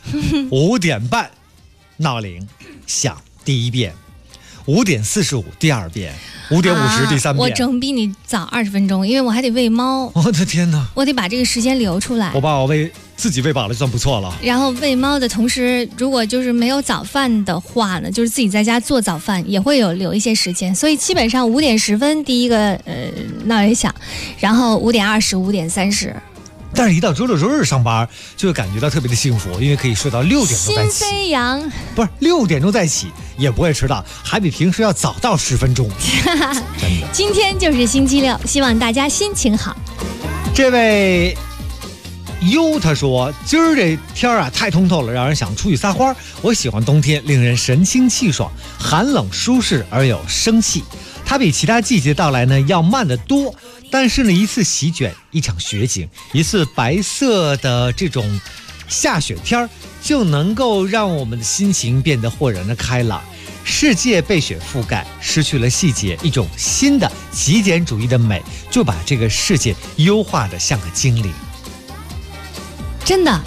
5点半闹铃响第1遍，5点45第2遍，5点50第3遍。 我整比你早20分钟，因为我还得喂猫。 我的天哪！ 我得把这个时间留出来。 我把我自己喂饱了就算不错了。 然后喂猫的同时，如果就是没有早饭的话呢，就是自己在家做早饭也会留一些时间。所以基本上5点10分第一个闹铃响，然后5点20、5点30。 但是，一到周六周日上班，就会感觉到特别的幸福，因为可以睡到6点钟再起。 心飞扬， 不是6点钟再起，也不会迟到，还比平时要早到10分钟。真的。 今天就是星期六，希望大家心情好。 这位他说，今儿这天啊太通透了，让人想出去撒欢。我喜欢冬天，令人神清气爽，寒冷舒适而有生气。它比其他季节到来呢要慢得多。但是呢，一次席卷，一场雪景，一次白色的这种下雪天就能够让我们的心情变得豁然的开朗。世界被雪覆盖，失去了细节，一种新的极简主义的美，就把这个世界优化的像个精灵。 真的，在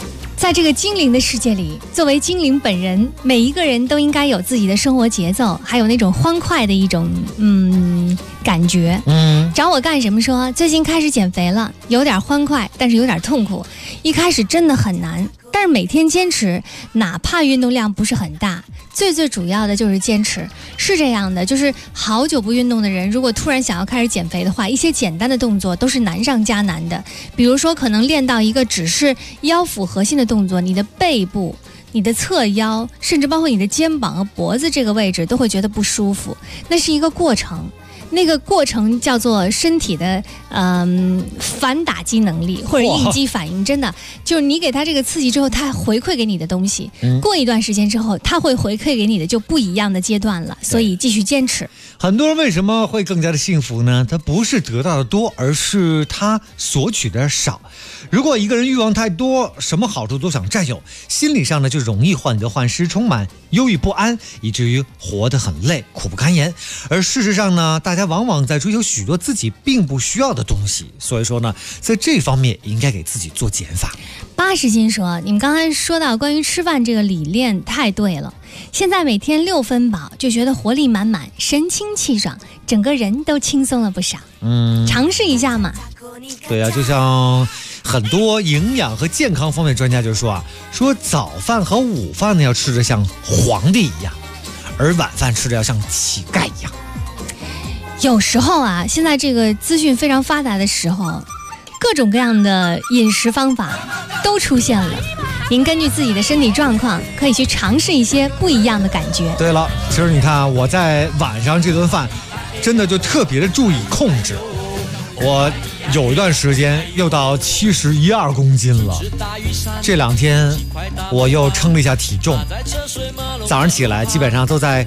在这个精灵的世界里，作为精灵本人，每一个人都应该有自己的生活节奏，还有那种欢快的一种感觉。找我干什么说最近开始减肥了，有点欢快，但是有点痛苦。一开始真的很难，但是每天坚持，哪怕运动量不是很大，最主要的就是坚持。是这样的，就是好久不运动的人，如果突然想要开始减肥的话，一些简单的动作都是难上加难的。比如说可能练到一个只是腰腹核心的动作，你的背部、你的侧腰，甚至包括你的肩膀和脖子这个位置都会觉得不舒服，那是一个过程。那个过程叫做身体的反打击能力或者应激反应，真的就是你给他这个刺激之后，他回馈给你的东西，过一段时间之后，他会回馈给你的就不一样的阶段了，所以继续坚持。 很多人为什么会更加的幸福呢？他不是得到的多，而是他索取的少。如果一个人欲望太多，什么好处都想占有，心理上呢就容易患得患失，充满忧郁不安，以至于活得很累，苦不堪言。而事实上呢，大家往往在追求许多自己并不需要的东西，所以说呢，在这方面应该给自己做减法。 80斤说，你们刚才说到关于吃饭这个理念太对了，现在每天6分饱就觉得活力满满，神清气爽，整个人都轻松了不少。尝试一下嘛。 对啊，就像很多营养和健康方面专家就说早饭和午饭呢要吃得像皇帝一样，而晚饭吃得要像乞丐一样。 有时候啊，现在这个资讯非常发达的时候，各种各样的饮食方法都出现了。您根据自己的身体状况，可以去尝试一些不一样的感觉。 对了，其实你看我在晚上这顿饭，真的就特别的注意控制。我有一段时间又到71-2公斤了，这2天我又称了一下体重，早上起来基本上都在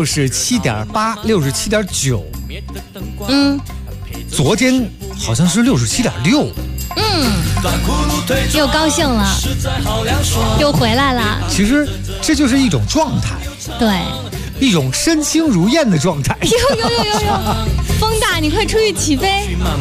67.8、67.9。昨天好像是67.6。 又高兴了，又回来了。 其实这就是一种状态， 对， 一种身轻如燕的状态。 有，风大，你快出去起飞。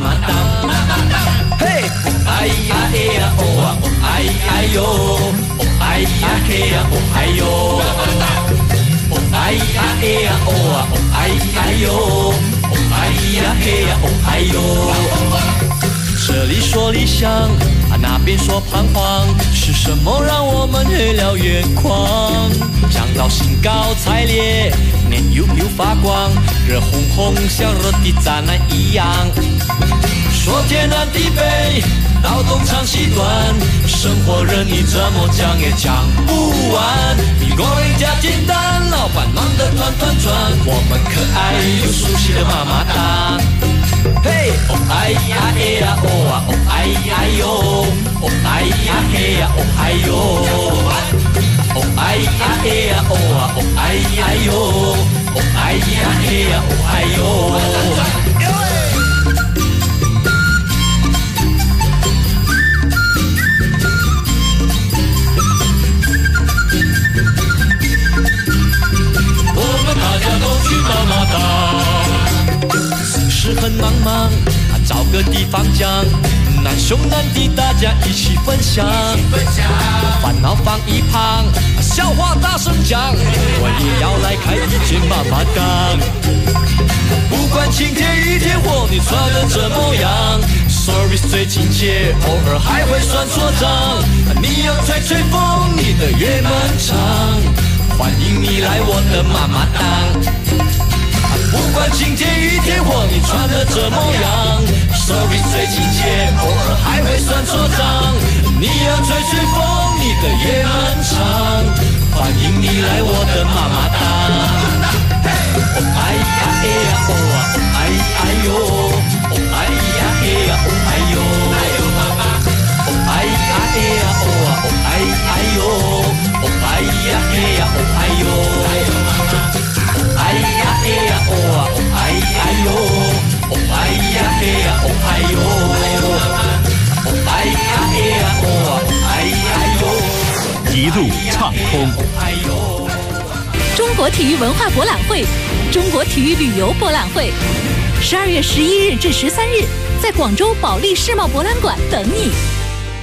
嘿，哎呀哎呀哦啊哦哎哎呦，哦哎呀嘿呀哦哎呦，哦哎呀哎呀哦啊哦哎哎呦，哦哎呀嘿呀哦哎呦。这里说理想那边说彷徨，是什么让我们黑了眼眶？讲到兴高采烈，脸又发光，热烘烘像热的炸弹一样。说天南地北，到东长西短，生活任你怎么讲也讲不完。米国人家简单，老板忙得团团转，我们可爱又熟悉的妈妈档。嘿，哦哎呀哎呀哦啊哦哎呀呦，哦哎呀嘿呀哦哎呦，哦哎呀哎呀哦啊哦哎呀呦，哦哎呀嘿呀哦哎呦。我们大家都去妈妈档，此时很忙忙，找个地方讲，难兄难弟大家一起分享，烦恼放一旁，笑话大声讲，我也要来开一间妈妈档。不管晴天雨天或你穿的怎么样， service 最亲切，偶尔还会算错账。你要吹吹风，你的夜漫长，欢迎你来我的妈妈档。不管晴天雨天或你穿的怎么样 ，service 最亲切，偶尔还会算错账。你要吹吹风，你的夜漫长，欢迎你来我的妈妈档。哦哎呀哎呀哦啊哦哎哎呦，哦哎呀哎呀哦哎呦，哦哎呀哎呀哦啊哦哎哎呦，哦哎呀哎呀哦哎呦，哦哎呀哎呀哦啊哦哎哎呦，哦哎呀哎呀哦哎呦，哦哎呀哎呀哦啊哦哎哎呦， 一路畅通。 中国体育文化博览会，中国体育旅游博览会，12月11日至13日，在广州保利世贸博览馆等你。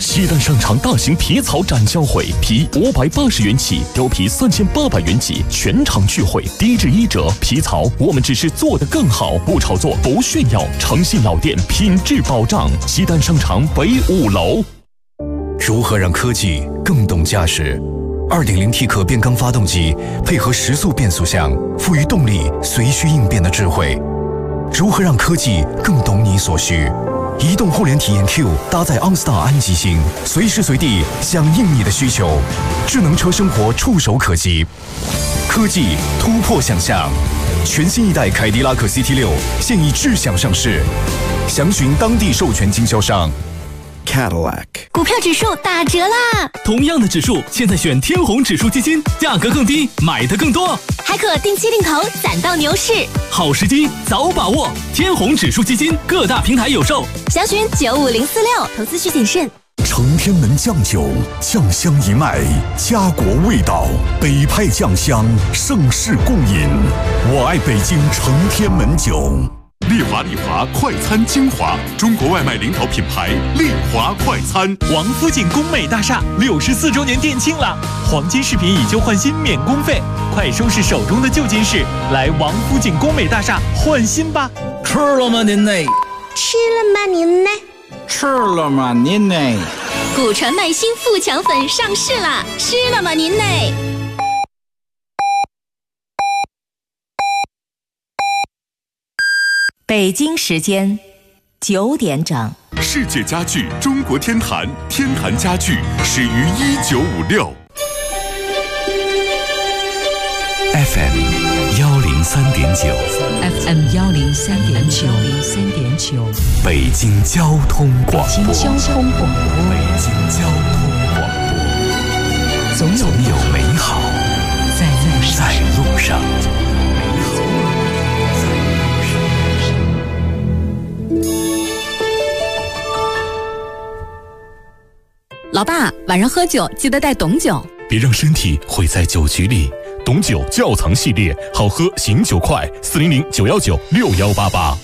西单商场大型皮草展销会，皮580元起，貂皮3800元起，全场聚会，低至1折。皮草我们只是做得更好，不炒作，不炫耀，诚信老店，品质保障。西单商场北5楼。 如何让科技更懂驾驶？2.0T 可变缸发动机配合时速变速箱，赋予动力随需应变的智慧。如何让科技更懂你所需？移动互联体验 Q 搭载 OnStar 安吉星，随时随地响应你的需求。智能车生活触手可及，科技突破想象。全新一代凯迪拉克 CT6 现已智享上市，详询当地授权经销商。 Cadillac 股票指数打折啦！ 同样的指数，现在选天弘指数基金，价格更低，买的更多， 还可定期定投，攒到牛市。 好时机，早把握！天弘指数基金各大平台有售， 详询95046，投资需谨慎。 承天门酱酒，酱香一脉，家国味道，北派酱香，盛世共饮。我爱北京承天门酒。 丽华快餐精华，中国外卖领导品牌丽华快餐。 王府井工美大厦64周年店庆了，黄金饰品以旧换新免工费，快收拾手中的旧金饰，来王府井工美大厦换新吧！ 吃了吗您呢？ 吃了吗您呢？ 吃了吗您呢？ 古传麦新富强粉上市啦，吃了吗您呢？ 北京时间9点整。 世界家具中国天坛，天坛家具始于1956。 FM 103.9 FM 103.9 北京交通广播。 北京交通广播。 北京交通广播。总有美好在路上。 老爸，晚上喝酒记得带董酒， 别让身体毁在酒局里。董酒窖藏系列，好喝醒酒快，400-919-6188。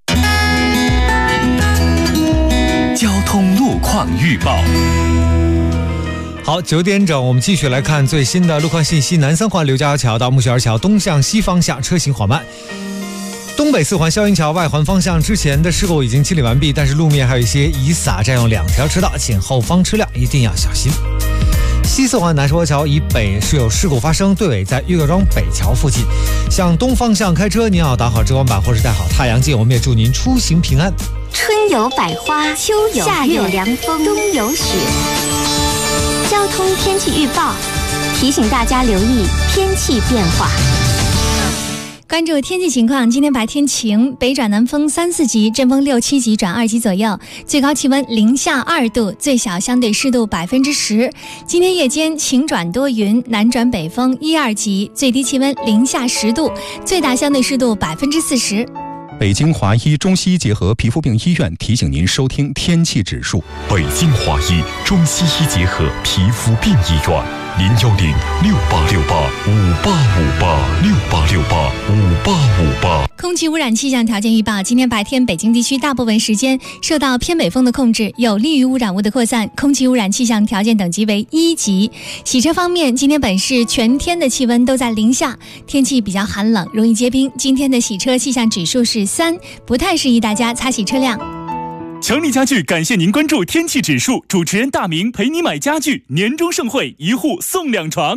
交通路况预报。 好，9点整，我们继续来看最新的路况信息。南三环刘家桥到木樨园桥东向西方向车行缓慢。东北4环霄云桥外环方向之前的事故已经清理完毕，但是路面还有一些遗洒，占用2条车道，请后方车辆一定要小心。西4环南石窝桥以北是有事故发生，队尾在岳各庄北桥附近。向东方向开车，您要打好遮光板或是带好太阳镜，我们也祝您出行平安。 春有百花，秋有夏有凉风，冬有雪。交通天气预报提醒大家留意天气变化。 关注天气情况，今天白天晴，北转南风3、4级，阵风6、7级转2级左右，最高气温0下2度，最小相对湿度10%。今天夜间晴转多云，南转北风1、2级，最低气温0下10度，最大相对湿度40%。 北京华医中西医结合皮肤病医院提醒您收听天气指数。 北京华医中西医结合皮肤病医院，010-6868-5858，6868-5858。 空气污染气象条件预报：今天白天北京地区大部分时间受到偏北风的控制，有利于污染物的扩散，空气污染气象条件等级为1级。洗车方面，今天本市全天的气温都在0下，天气比较寒冷，容易结冰。今天的洗车气象指数是3，不太适宜大家擦洗车辆。 强力家具感谢您关注天气指数，主持人大明陪你买家具，年终盛会1户送2床。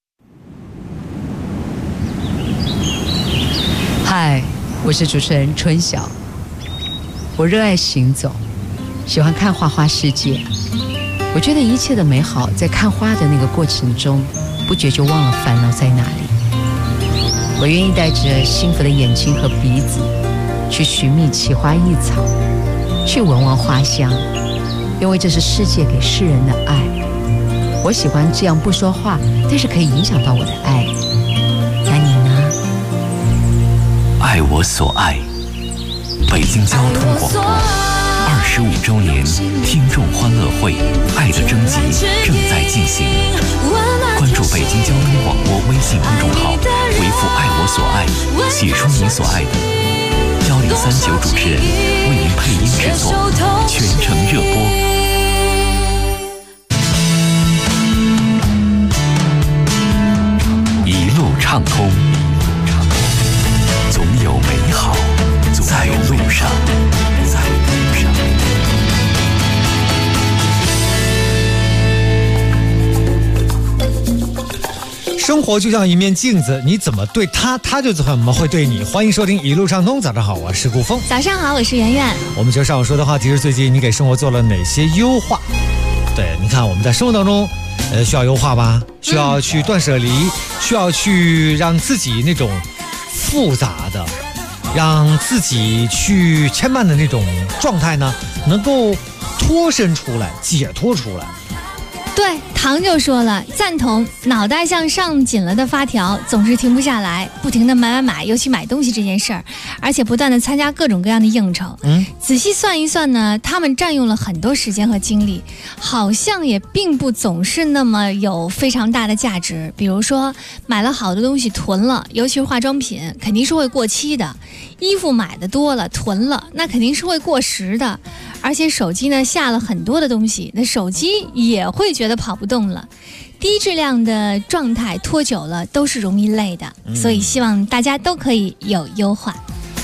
嗨，我是主持人春晓。我热爱行走，喜欢看花花世界。我觉得一切的美好在看花的那个过程中，不觉就忘了烦恼在哪里。我愿意带着幸福的眼睛和鼻子，去寻觅奇花异草，去闻闻花香，因为这是世界给世人的爱。我喜欢这样不说话，但是可以影响到我的爱。那你呢？ 爱我所爱，北京交通广播25周年听众欢乐会爱的征集正在进行，关注北京交通广播微信公众号，回复爱我所爱，写出你所爱的，1039主持人为您配音制作，全程热播。 生活就像一面镜子，你怎么对他，他就怎么会对你。欢迎收听一路畅通，早上好，我是顾峰。 早上好，我是圆圆。 我们今儿上午说的话题是最近你给生活做了哪些优化？对，你看我们在生活当中，需要优化吧，需要去断舍离，需要去让自己那种复杂的，让自己去牵绊的那种状态呢，能够脱身出来，解脱出来。 对，唐就说了，赞同，脑袋像上紧了的发条，总是停不下来，不停的买，尤其买东西这件事儿，而且不断的参加各种各样的应酬。仔细算一算呢，他们占用了很多时间和精力，好像也并不总是那么有非常大的价值。比如说买了好多东西囤了，尤其是化妆品，肯定是会过期的；衣服买的多了囤了，那肯定是会过时的。而且手机呢下了很多的东西，那手机也会觉得跑不动了。低质量的状态拖久了都是容易累的，所以希望大家都可以有优化。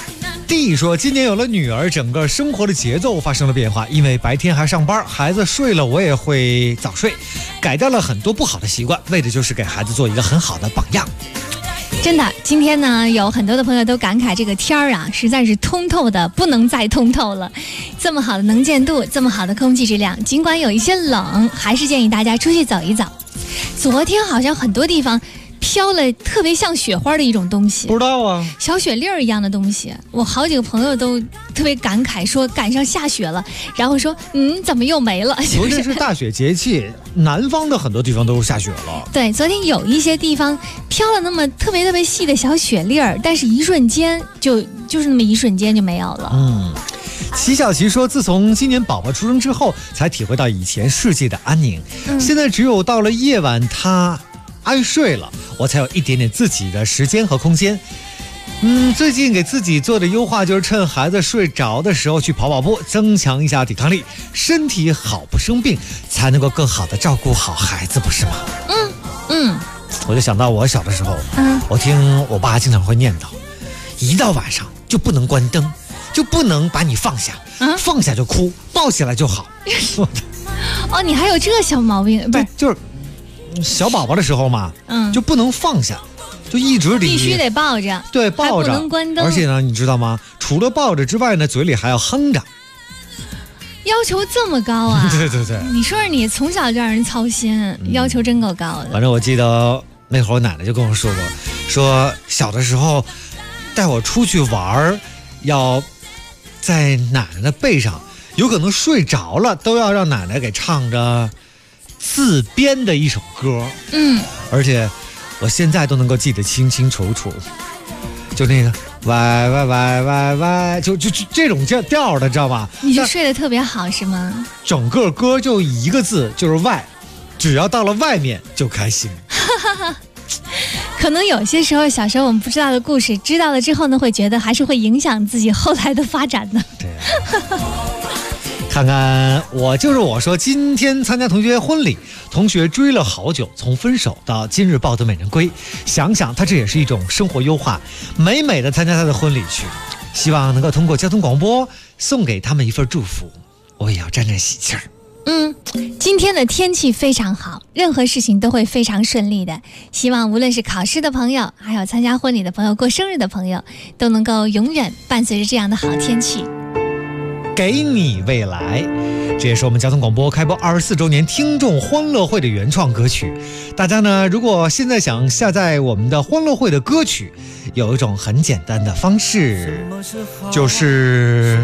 D 说，今年有了女儿，整个生活的节奏发生了变化，因为白天还上班，孩子睡了我也会早睡，改掉了很多不好的习惯，为的就是给孩子做一个很好的榜样。 真的，今天呢，有很多的朋友都感慨这个天儿啊，实在是通透的不能再通透了。这么好的能见度，这么好的空气质量，尽管有一些冷，还是建议大家出去走一走。昨天好像很多地方飘了特别像雪花的一种东西， 不知道啊， 小雪粒儿一样的东西。我好几个朋友都特别感慨，说赶上下雪了，然后说怎么又没了？ 昨天是大雪节气，南方的很多地方都下雪了。 对，昨天有一些地方飘了那么特别细的小雪粒儿，但是一瞬间就是那么一瞬间就没有了。 齐小琪说，自从今年宝宝出生之后，才体会到以前世界的安宁。现在只有到了夜晚，他安睡了，我才有一点点自己的时间和空间。最近给自己做的优化就是趁孩子睡着的时候去跑跑步，增强一下抵抗力，身体好不生病，才能够更好的照顾好孩子，不是吗？我就想到我小的时候，我听我爸经常会念叨，一到晚上就不能关灯，就不能把你放下，放下就哭，抱起来就好。 哦，你还有这小毛病？不是， 就是小宝宝的时候嘛，就不能放下，就一直必须得抱着， 对，抱着， 还不能关灯。 而且呢，你知道吗？除了抱着之外呢，嘴里还要哼着。 要求这么高啊？ 对， 你说你从小就让人操心，要求真够高的。 反正我记得那会儿我奶奶就跟我说过，说小的时候带我出去玩，要在奶奶的背上，有可能睡着了都要让奶奶给唱着自编的一首歌。而且我现在都能够记得清清楚楚，就那个喂喂喂喂喂，就这种调的，知道吧？ 你就睡得特别好是吗？ 整个歌就一个字，就是外，只要到了外面就开心。 可能有些时候小时候我们不知道的故事，知道了之后呢，会觉得还是会影响自己后来的发展的。 对。看看我说，今天参加同学婚礼，同学追了好久，从分手到今日抱得美人归，想想他这也是一种生活优化，美美的参加他的婚礼去，希望能够通过交通广播送给他们一份祝福，我也要沾沾喜气儿。 今天的天气非常好，任何事情都会非常顺利的。希望无论是考试的朋友，还有参加婚礼的朋友，过生日的朋友，都能够永远伴随着这样的好天气。 给你未来，这也是我们交通广播开播24周年听众欢乐会的原创歌曲。大家呢，如果现在想下载我们的欢乐会的歌曲，有一种很简单的方式，就是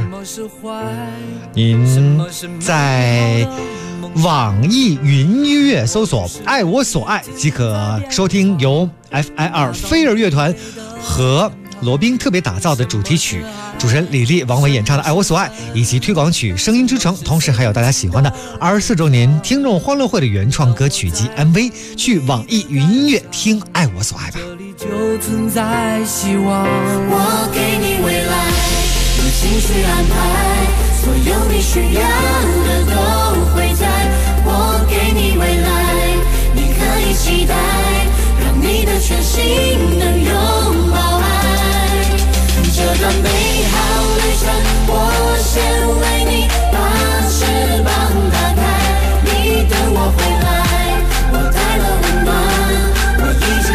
您在网易云音乐搜索爱我所爱，即可收听由 FIR 飞儿乐团和罗宾特别打造的主题曲，主持人李丽、王伟演唱的《爱我所爱》，以及推广曲《声音之城》，同时还有大家喜欢的24周年听众欢乐会的原创歌曲及 MV， 去网易云音乐听《爱我所爱》吧。 就存在希望，我给你未来，用心去安排，所有你需要的都会在。我给你未来，你可以期待，让你的全心能拥抱爱。这段美好旅程，我先为你把翅膀打开，你等我回来，我带了温暖，我一直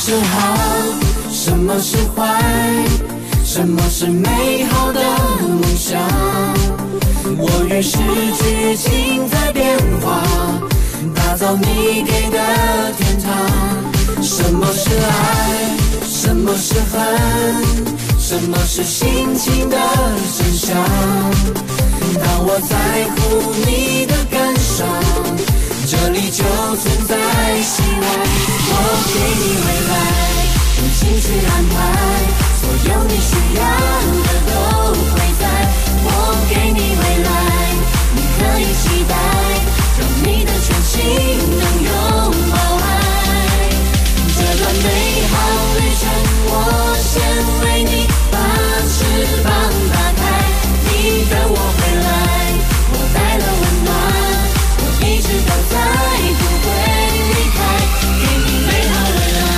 是好，什么是坏，什么是美好的梦想？我与时俱进在变化，打造你给的天堂。什么是爱，什么是恨，什么是心情的真相？当我在乎你的感伤，这里就存在希望。我给你未来，用心去安排，所有你需要的都会在。我给你未来，你可以期待，让你的全心能拥抱爱。这段美好旅程，我先为你把翅膀打开。你等我回来，我带了温暖，我一直都在，不会离开，给你美好未来。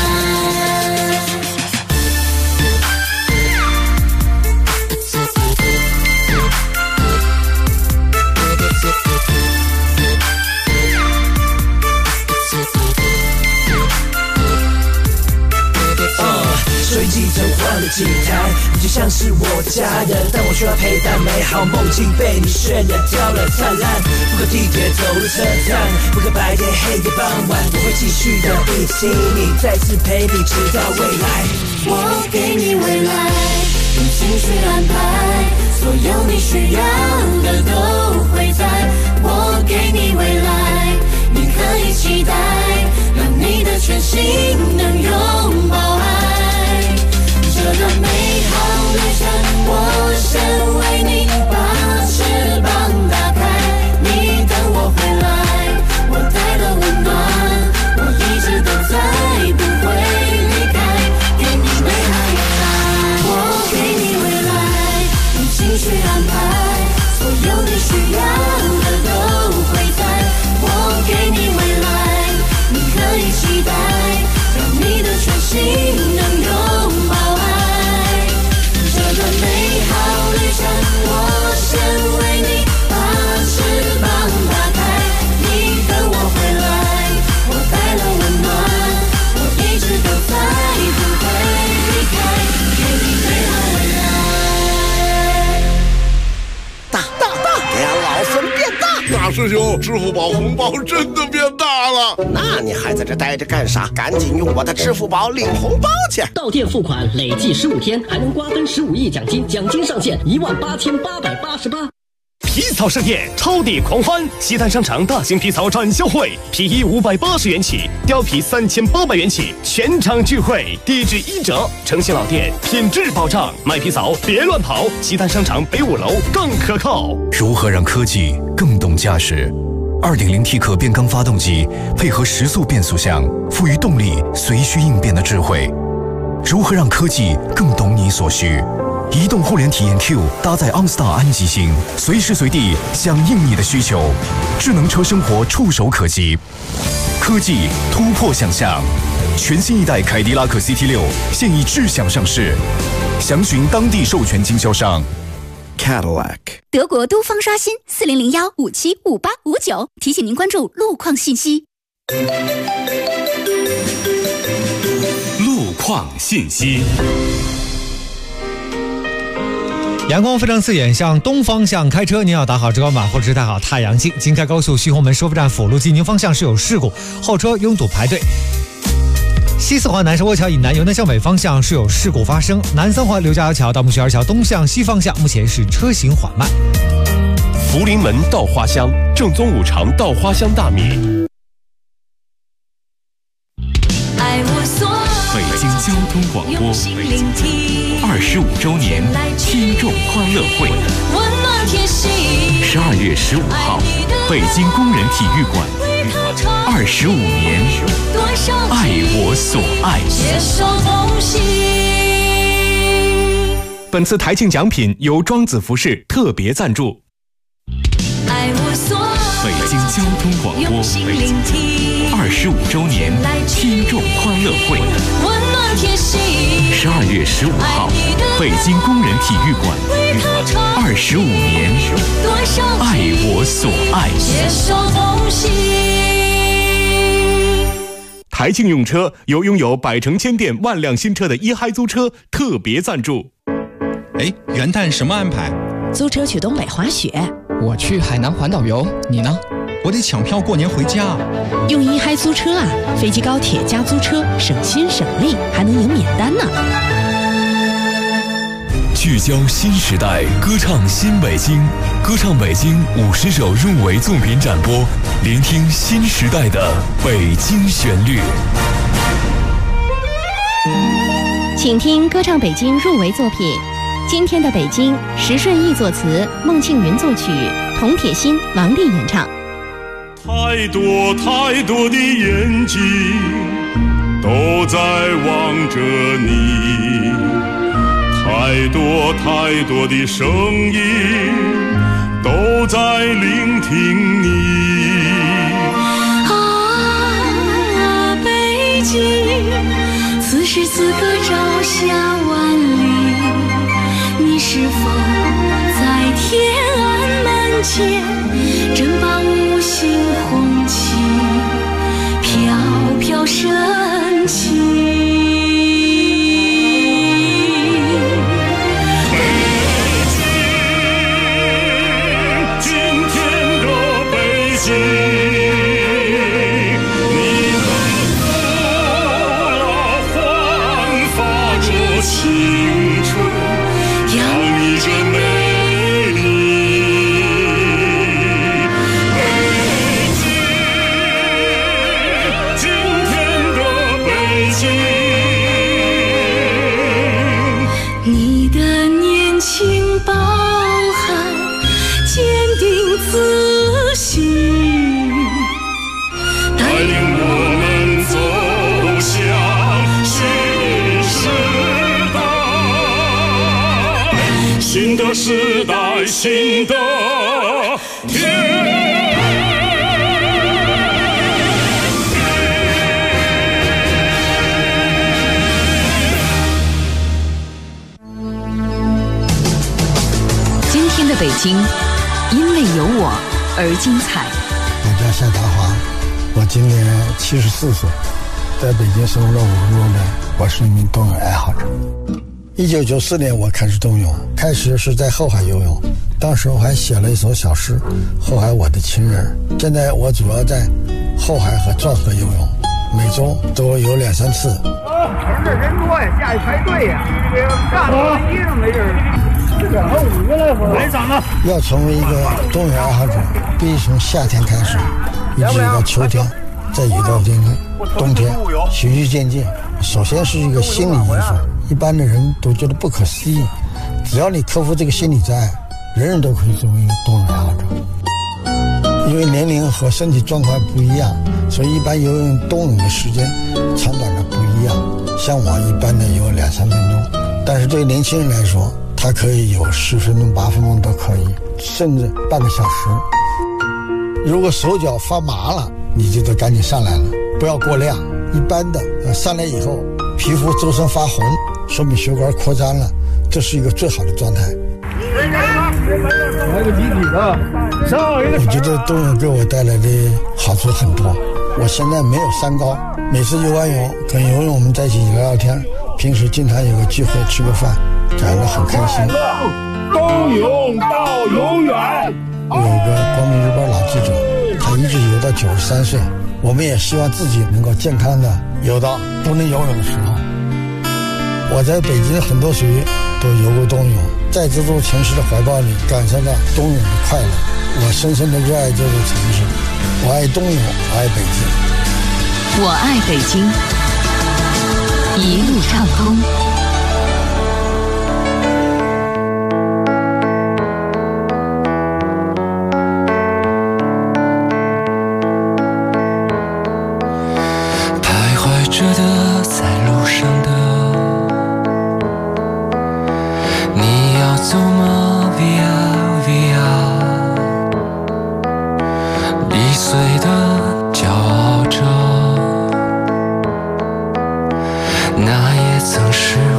收音机曾换了几台，你就像是我家人，但我需要陪伴，美好梦境被你渲染掉了灿烂。不可地铁走入车站，不可白天黑夜傍晚，我会继续的一起你，再次陪你直到未来。 我给你未来，用心去安排，所有你需要的都会在。我给你未来，你可以期待，让你的全心能拥抱爱。这段美好旅程，我先为你把翅膀打开。你等我回来，我带了温暖，我一直都在，不会离开，给你美好未来。我给你未来，用心去安排，所有你需要的都会在。我给你未来，你可以期待，让你的全心能拥抱爱。这段美好旅程，我先为你把翅膀打开。你等我回来，我带了温暖，我一直都在，不会离开，给你美好未来。 给俺老孙变大！大师兄，支付宝红包真的变大了，那你还在这待着干啥？赶紧用我的支付宝领红包去！ 到店付款累计15天，还能瓜分15亿奖金，奖金上限18888。皮草盛宴，超抵狂欢！西单商场大型皮草展销会，皮衣580元起，貂皮3800元起，全场聚会，低至1折，诚信老店，品质保障。买皮草别乱跑，西单商场北5楼更可靠。 如何让科技更懂驾驶？2.0T 可变缸发动机配合时速变速箱，赋予动力随需应变的智慧。如何让科技更懂你所需？移动互联体验 Q 搭载 OnStar 安吉星，随时随地响应你的需求，智能车生活触手可及，科技突破想象。全新一代凯迪拉克 CT6 现已智享上市，详询当地授权经销商。 Cadillac 德国都方刷新4001575859，提醒您关注路况信息。 路况信息。 阳光非常刺眼，向东方向开车，您要打好遮光板或者是戴好太阳镜。京开高速徐洪门收费站辅路进京方向是有事故，后车拥堵排队。西四环南沙窝桥以南由南向北方向是有事故发生，南三环刘家窑桥到木樨园桥东向西方向目前是车行缓慢。 福临门稻花香，正宗五常稻花香大米。 北京交通广播25周年听众欢乐会，12月15号，北京工人体育馆，25年，爱我所爱。 本次台庆奖品由庄子服饰特别赞助。 北京交通广播25周年听众欢乐会，12月15号，北京工人体育馆，25年，爱我所爱。 台庆用车由拥有百城千店万辆新车的一嗨租车特别赞助。 哎，元旦什么安排？ 租车去东北滑雪。 我去海南环岛游，你呢？ 我得抢票过年回家。 用一嗨租车啊，飞机高铁加租车，省心省力，还能赢免单呢。 聚焦新时代，歌唱新北京，歌唱北京50首入围作品展播，聆听新时代的北京旋律。 请听歌唱北京入围作品。今天的北京，石顺义作词，孟庆云作曲，童铁心、王丽演唱。 太多太多的眼睛都在望着你，太多太多的声音都在聆听你。 啊，北京，此时此刻朝霞万里，你是否在天安门前正把五星红旗飘飘升起？新的时代，新的天。 今天的北京，因为有我而精彩。 我叫夏达华，我今年74岁，在北京生活了50多年，我是一名冬泳爱好者。1994年我开始冬泳，开始是在后海游泳，当时我还写了一首小诗《后海我的情人》。现在我主要在后海和壮河游泳，每周都有2-3次。 这人多呀，下去排队呀，干了一样没人。5个来回，来长了。 要成为一个冬泳爱好者，必须从夏天开始，一直到秋天，再一直到冬天，循序渐进。首先是一个心理因素，一般的人都觉得不可思议，只要你克服这个心理障碍，人人都可以成为一个冬泳爱好者。因为年龄和身体状况不一样，所以一般游泳冬泳的时间长短的不一样。像我一般的有2-3分钟，但是对于年轻人来说，他可以有10分钟、8分钟都可以，甚至半个小时。如果手脚发麻了，你就得赶紧上来了，不要过量。一般的上来以后，皮肤周身发红，说明血管扩张了，这是一个最好的状态。 来个集体的， 我觉得冬泳给我带来的好处很多。我现在没有3高，每次游完泳跟游泳我们在一起聊聊天，平时经常有个聚会吃个饭，这样的很开心。 冬泳到永远。 有一个光明日报老记者，他一直游到93岁。我们也希望自己能够健康的游到不能游泳的时候。我在北京很多水域都游过冬泳，在这座城市的怀抱里感受到冬泳的快乐。我深深的热爱这座城市，我爱冬泳，我爱北京。 我爱北京，一路畅通。 在路上的你要走吗 Via Via 易碎的骄傲着，那也曾是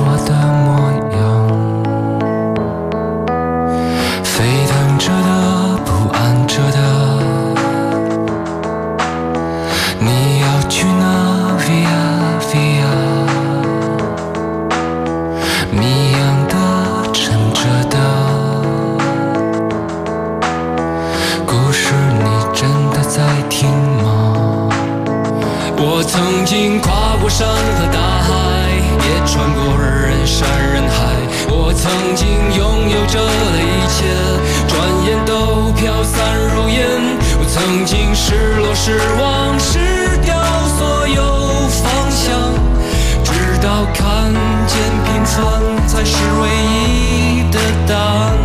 曾经跨过山和大海，也穿过人山人海。我曾经拥有着的一切，转眼都飘散如烟。我曾经失落失望失掉所有方向，直到看见平凡才是唯一的答案。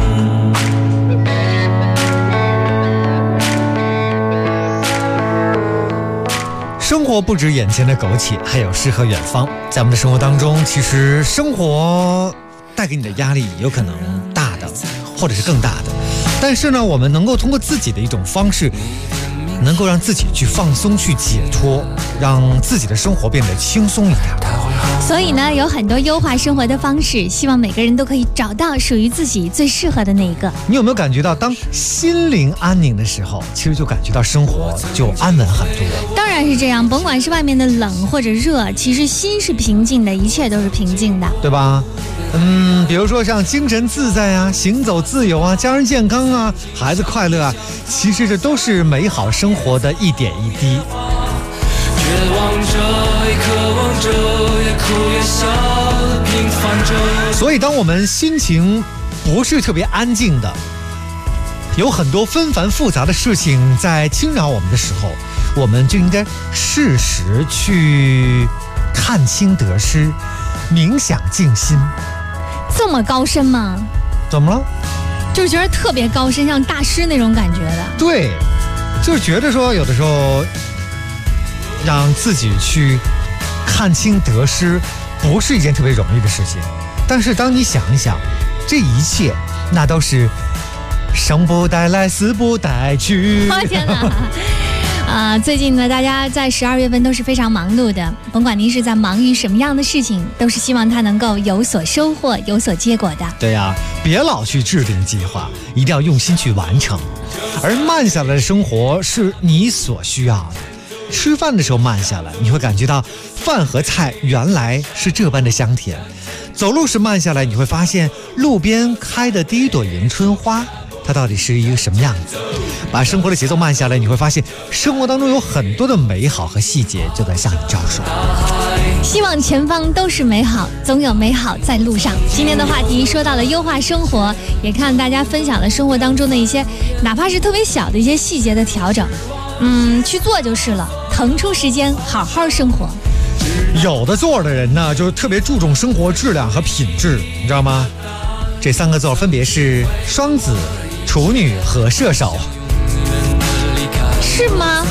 生活不止眼前的苟且，还有诗和远方。在我们的生活当中，其实生活带给你的压力有可能大的，或者是更大的。但是呢，我们能够通过自己的一种方式，能够让自己去放松、去解脱，让自己的生活变得轻松一点。 所以呢，有很多优化生活的方式，希望每个人都可以找到属于自己最适合的那一个。 你有没有感觉到，当心灵安宁的时候，其实就感觉到生活就安稳很多？ 当然是这样，甭管是外面的冷或者热，其实心是平静的，一切都是平静的， 对吧？比如说像精神自在啊，行走自由啊，家人健康啊，孩子快乐啊，其实这都是美好生活的一点一滴。 绝望着，也渴望着，也哭也笑，平凡着。 所以当我们心情不是特别安静的，有很多纷繁复杂的事情在侵扰我们的时候，我们就应该适时去看清得失，冥想静心。 这么高深吗？ 怎么了？ 就是觉得特别高深，像大师那种感觉的。 对，就是觉得说有的时候让自己去看清得失不是一件特别容易的事情，但是当你想一想，这一切那都是生不带来死不带去。 天哪！最近呢，大家在12月份都是非常忙碌的，甭管您是在忙于什么样的事情，都是希望它能够有所收获、有所结果的。 对呀，别老去制定计划，一定要用心去完成。而慢下来的生活是你所需要的。吃饭的时候慢下来，你会感觉到饭和菜原来是这般的香甜。走路时慢下来，你会发现路边开的第一朵迎春花，它到底是一个什么样子。把生活的节奏慢下来，你会发现生活当中有很多的美好和细节就在向你招手。 希望前方都是美好，总有美好在路上。今天的话题说到了优化生活，也看大家分享了生活当中的一些哪怕是特别小的一些细节的调整，去做就是了，腾出时间好好生活。 有的座的人呢，就特别注重生活质量和品质，你知道吗？这3个座分别是双子、处女和射手。 是吗？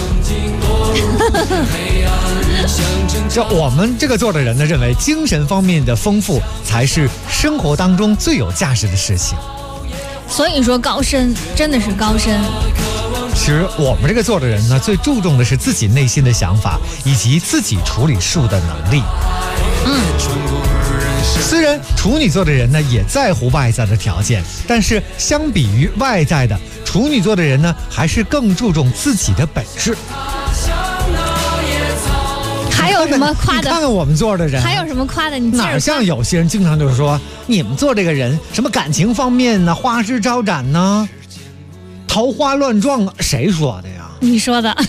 这我们这个座的人呢，认为精神方面的丰富才是生活当中最有价值的事情。 所以说高深，真的是高深。 其实我们这个座的人呢，最注重的是自己内心的想法以及自己处理事物的能力。虽然处女座的人呢也在乎外在的条件，但是相比于外在的，处女座的人呢还是更注重自己的本质。 还有什么夸的？ 你看看我们座的人， 还有什么夸的？你哪像有些人经常就是说，你们座这个人什么感情方面呢，花枝招展呢，桃花乱撞啊？谁说的呀？ 你说的。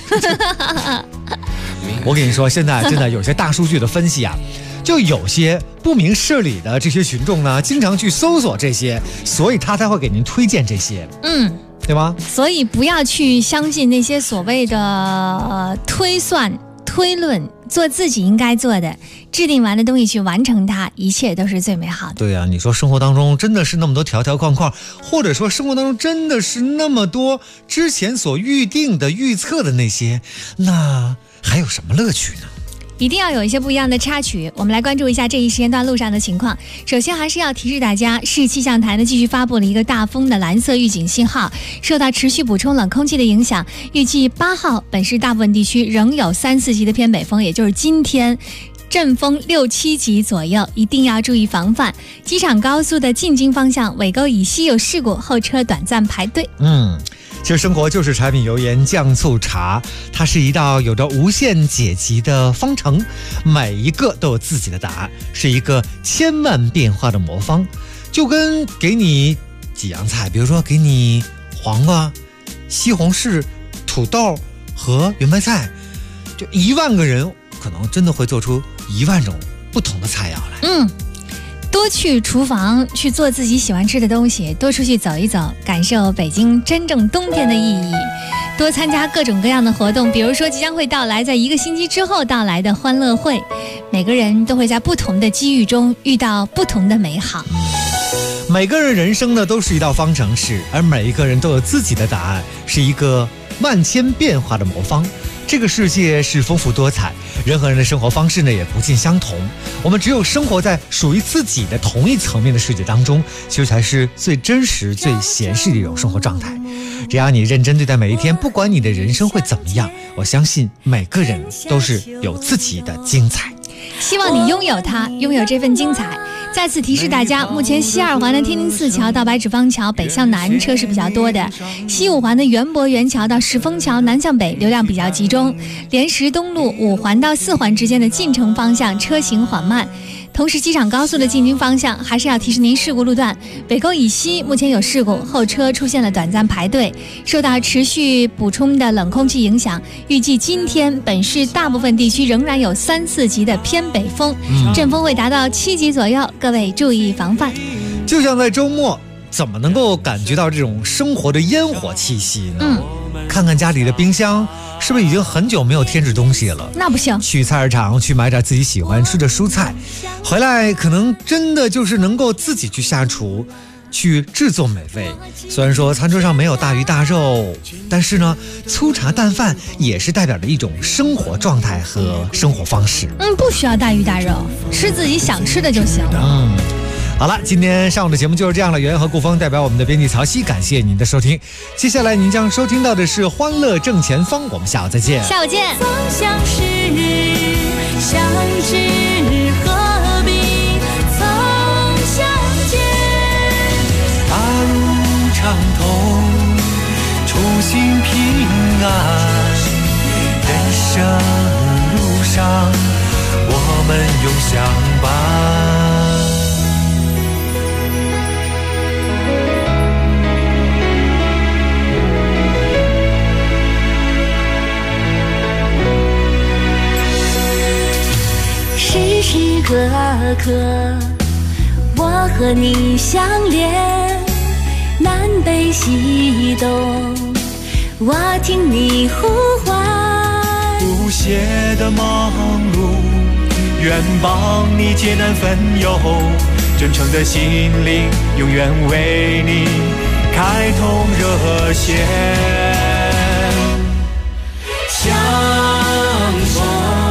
我跟你说，现在真的有些大数据的分析啊。就有些不明事理的这些群众呢，经常去搜索这些，所以他才会给您推荐这些，对吗？ 所以不要去相信那些所谓的推算、推论，做自己应该做的，制定完的东西去完成它，一切都是最美好的。 对啊，你说生活当中真的是那么多条条框框，或者说生活当中真的是那么多之前所预定的、预测的那些，那还有什么乐趣呢？ 一定要有一些不一样的插曲。我们来关注一下这一时间段路上的情况。首先还是要提示大家，市气象台呢继续发布了一个大风的蓝色预警信号，受到持续补充冷空气的影响，预计8号本市大部分地区仍有3、4级的偏北风，也就是今天阵风6、7级左右，一定要注意防范。机场高速的进京方向尾沟以西有事故，后车短暂排队。 其实生活就是柴米油盐酱醋茶，它是一道有着无限解集的方程，每一个都有自己的答案，是一个千万变化的魔方。就跟给你几样菜，比如说给你黄瓜、西红柿、土豆和圆白菜，就1万个人可能真的会做出10000种不同的菜肴来。 多去厨房去做自己喜欢吃的东西，多出去走一走，感受北京真正冬天的意义。多参加各种各样的活动，比如说即将会到来，在1个星期之后到来的欢乐会，每个人都会在不同的机遇中遇到不同的美好。 每个人人生呢都是一道方程式，而每一个人都有自己的答案，是一个万千变化的魔方。这个世界是丰富多彩，人和人的生活方式呢也不尽相同。我们只有生活在属于自己的同一层面的世界当中，其实才是最真实、最闲适的一种生活状态。只要你认真对待每一天，不管你的人生会怎么样，我相信每个人都是有自己的精彩。 希望你拥有它，拥有这份精彩。再次提示大家，目前西2环的天宁寺桥到白纸坊桥北向南车是比较多的，西5环的园博园桥到石峰桥南向北流量比较集中，莲石东路5环到4环之间的进城方向车行缓慢。同时机场高速的进京方向还是要提示您事故路段，北沟以西目前有事故，后车出现了短暂排队。受到持续补充的冷空气影响，预计今天本市大部分地区仍然有3、4级的偏北风，阵风会达到7级左右，各位注意防范。 就像在周末，怎么能够感觉到这种生活的烟火气息呢？看看家里的冰箱，是不是已经很久没有添置东西了？ 那不行， 去菜市场去买点自己喜欢吃的蔬菜，回来可能真的就是能够自己去下厨，去制作美味。虽然说餐桌上没有大鱼大肉，但是呢，粗茶淡饭也是代表着一种生活状态和生活方式。 不需要大鱼大肉，吃自己想吃的就行了。 好了，今天上午的节目就是这样了。圆圆和顾峰代表我们的编辑曹曦，感谢您的收听。接下来您将收听到的是《欢乐正前方》，我们下午再见。 下午见。 方向是相知何必曾相见？ 大路畅通，初心平安。人生路上，我们永相伴。 时时刻刻，我和你相连，南北西东，我听你呼唤。 不懈的忙碌，愿帮你解难分忧，真诚的心灵，永远为你开通热线。相逢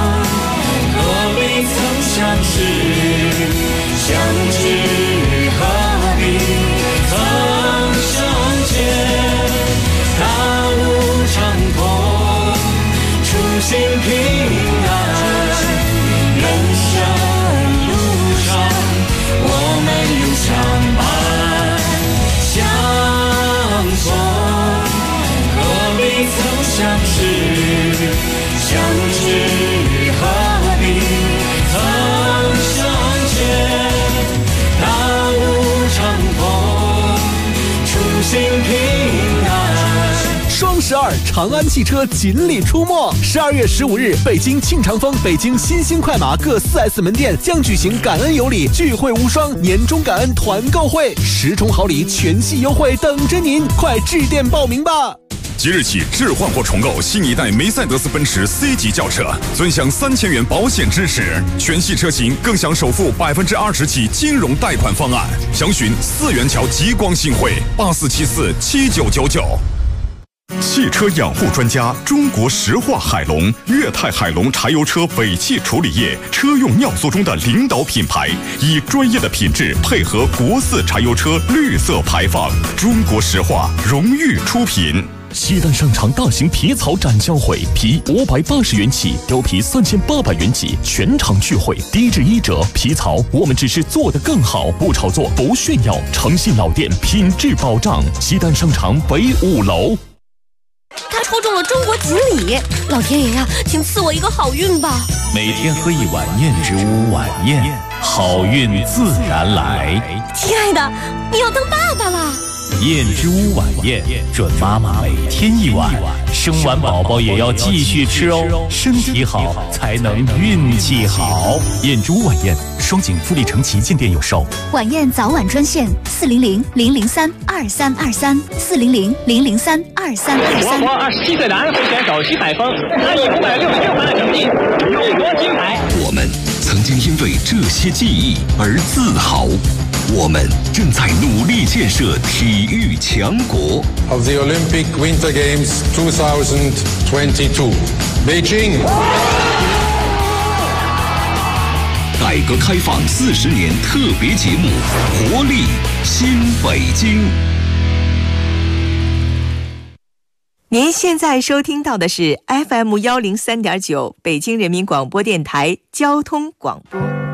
曾相识，相知何必曾相见？大路畅通，初心平安。人生路上，我们永相伴。相逢何必曾相识，相知何必曾相见？大路畅通，初心平安。 双12长安汽车锦鲤出没。12月15日，北京庆长峰、北京新兴快马各4S 门店将举行感恩有礼聚会无双年终感恩团购会，10重好礼全系优惠等着您，快致电报名吧！ 即日起置换或重购新一代梅赛德斯奔驰 C 级轿车，尊享3000元保险支持，全系车型更享首付20%起金融贷款方案。详询4元桥极光新汇84747999。汽车养护专家中国石化海龙，粤泰海龙柴油车尾气处理液车用尿素中的领导品牌，以专业的品质配合国4柴油车绿色排放。中国石化荣誉出品。 西单商场大型皮草展销会，皮580元起，貂皮3800元起，全场聚会，低至1折。皮草我们只是做得更好，不炒作，不炫耀，诚信老店，品质保障。西单商场北5楼。 他抽中了中国锦鲤，老天爷呀，请赐我一个好运吧！ 每天喝一碗燕之屋晚宴，好运自然来。 亲爱的，你要当爸爸了。 燕之屋晚宴，准妈妈每天1碗，生完宝宝也要继续吃哦，身体好才能运气好。燕之屋晚宴，双井富力城旗舰店有售。 晚宴早晚专线400-003-2323，400-003-2323。 我27岁男会选手徐海峰，他以566分的成绩勇夺金牌。 我们曾经因为这些记忆而自豪，我们正在努力建设体育强国。 Of the Olympic Winter Games 2022, Beijing。 改革开放40年特别节目，活力新北京。 您现在收听到的是 FM103.9北京人民广播电台交通广播。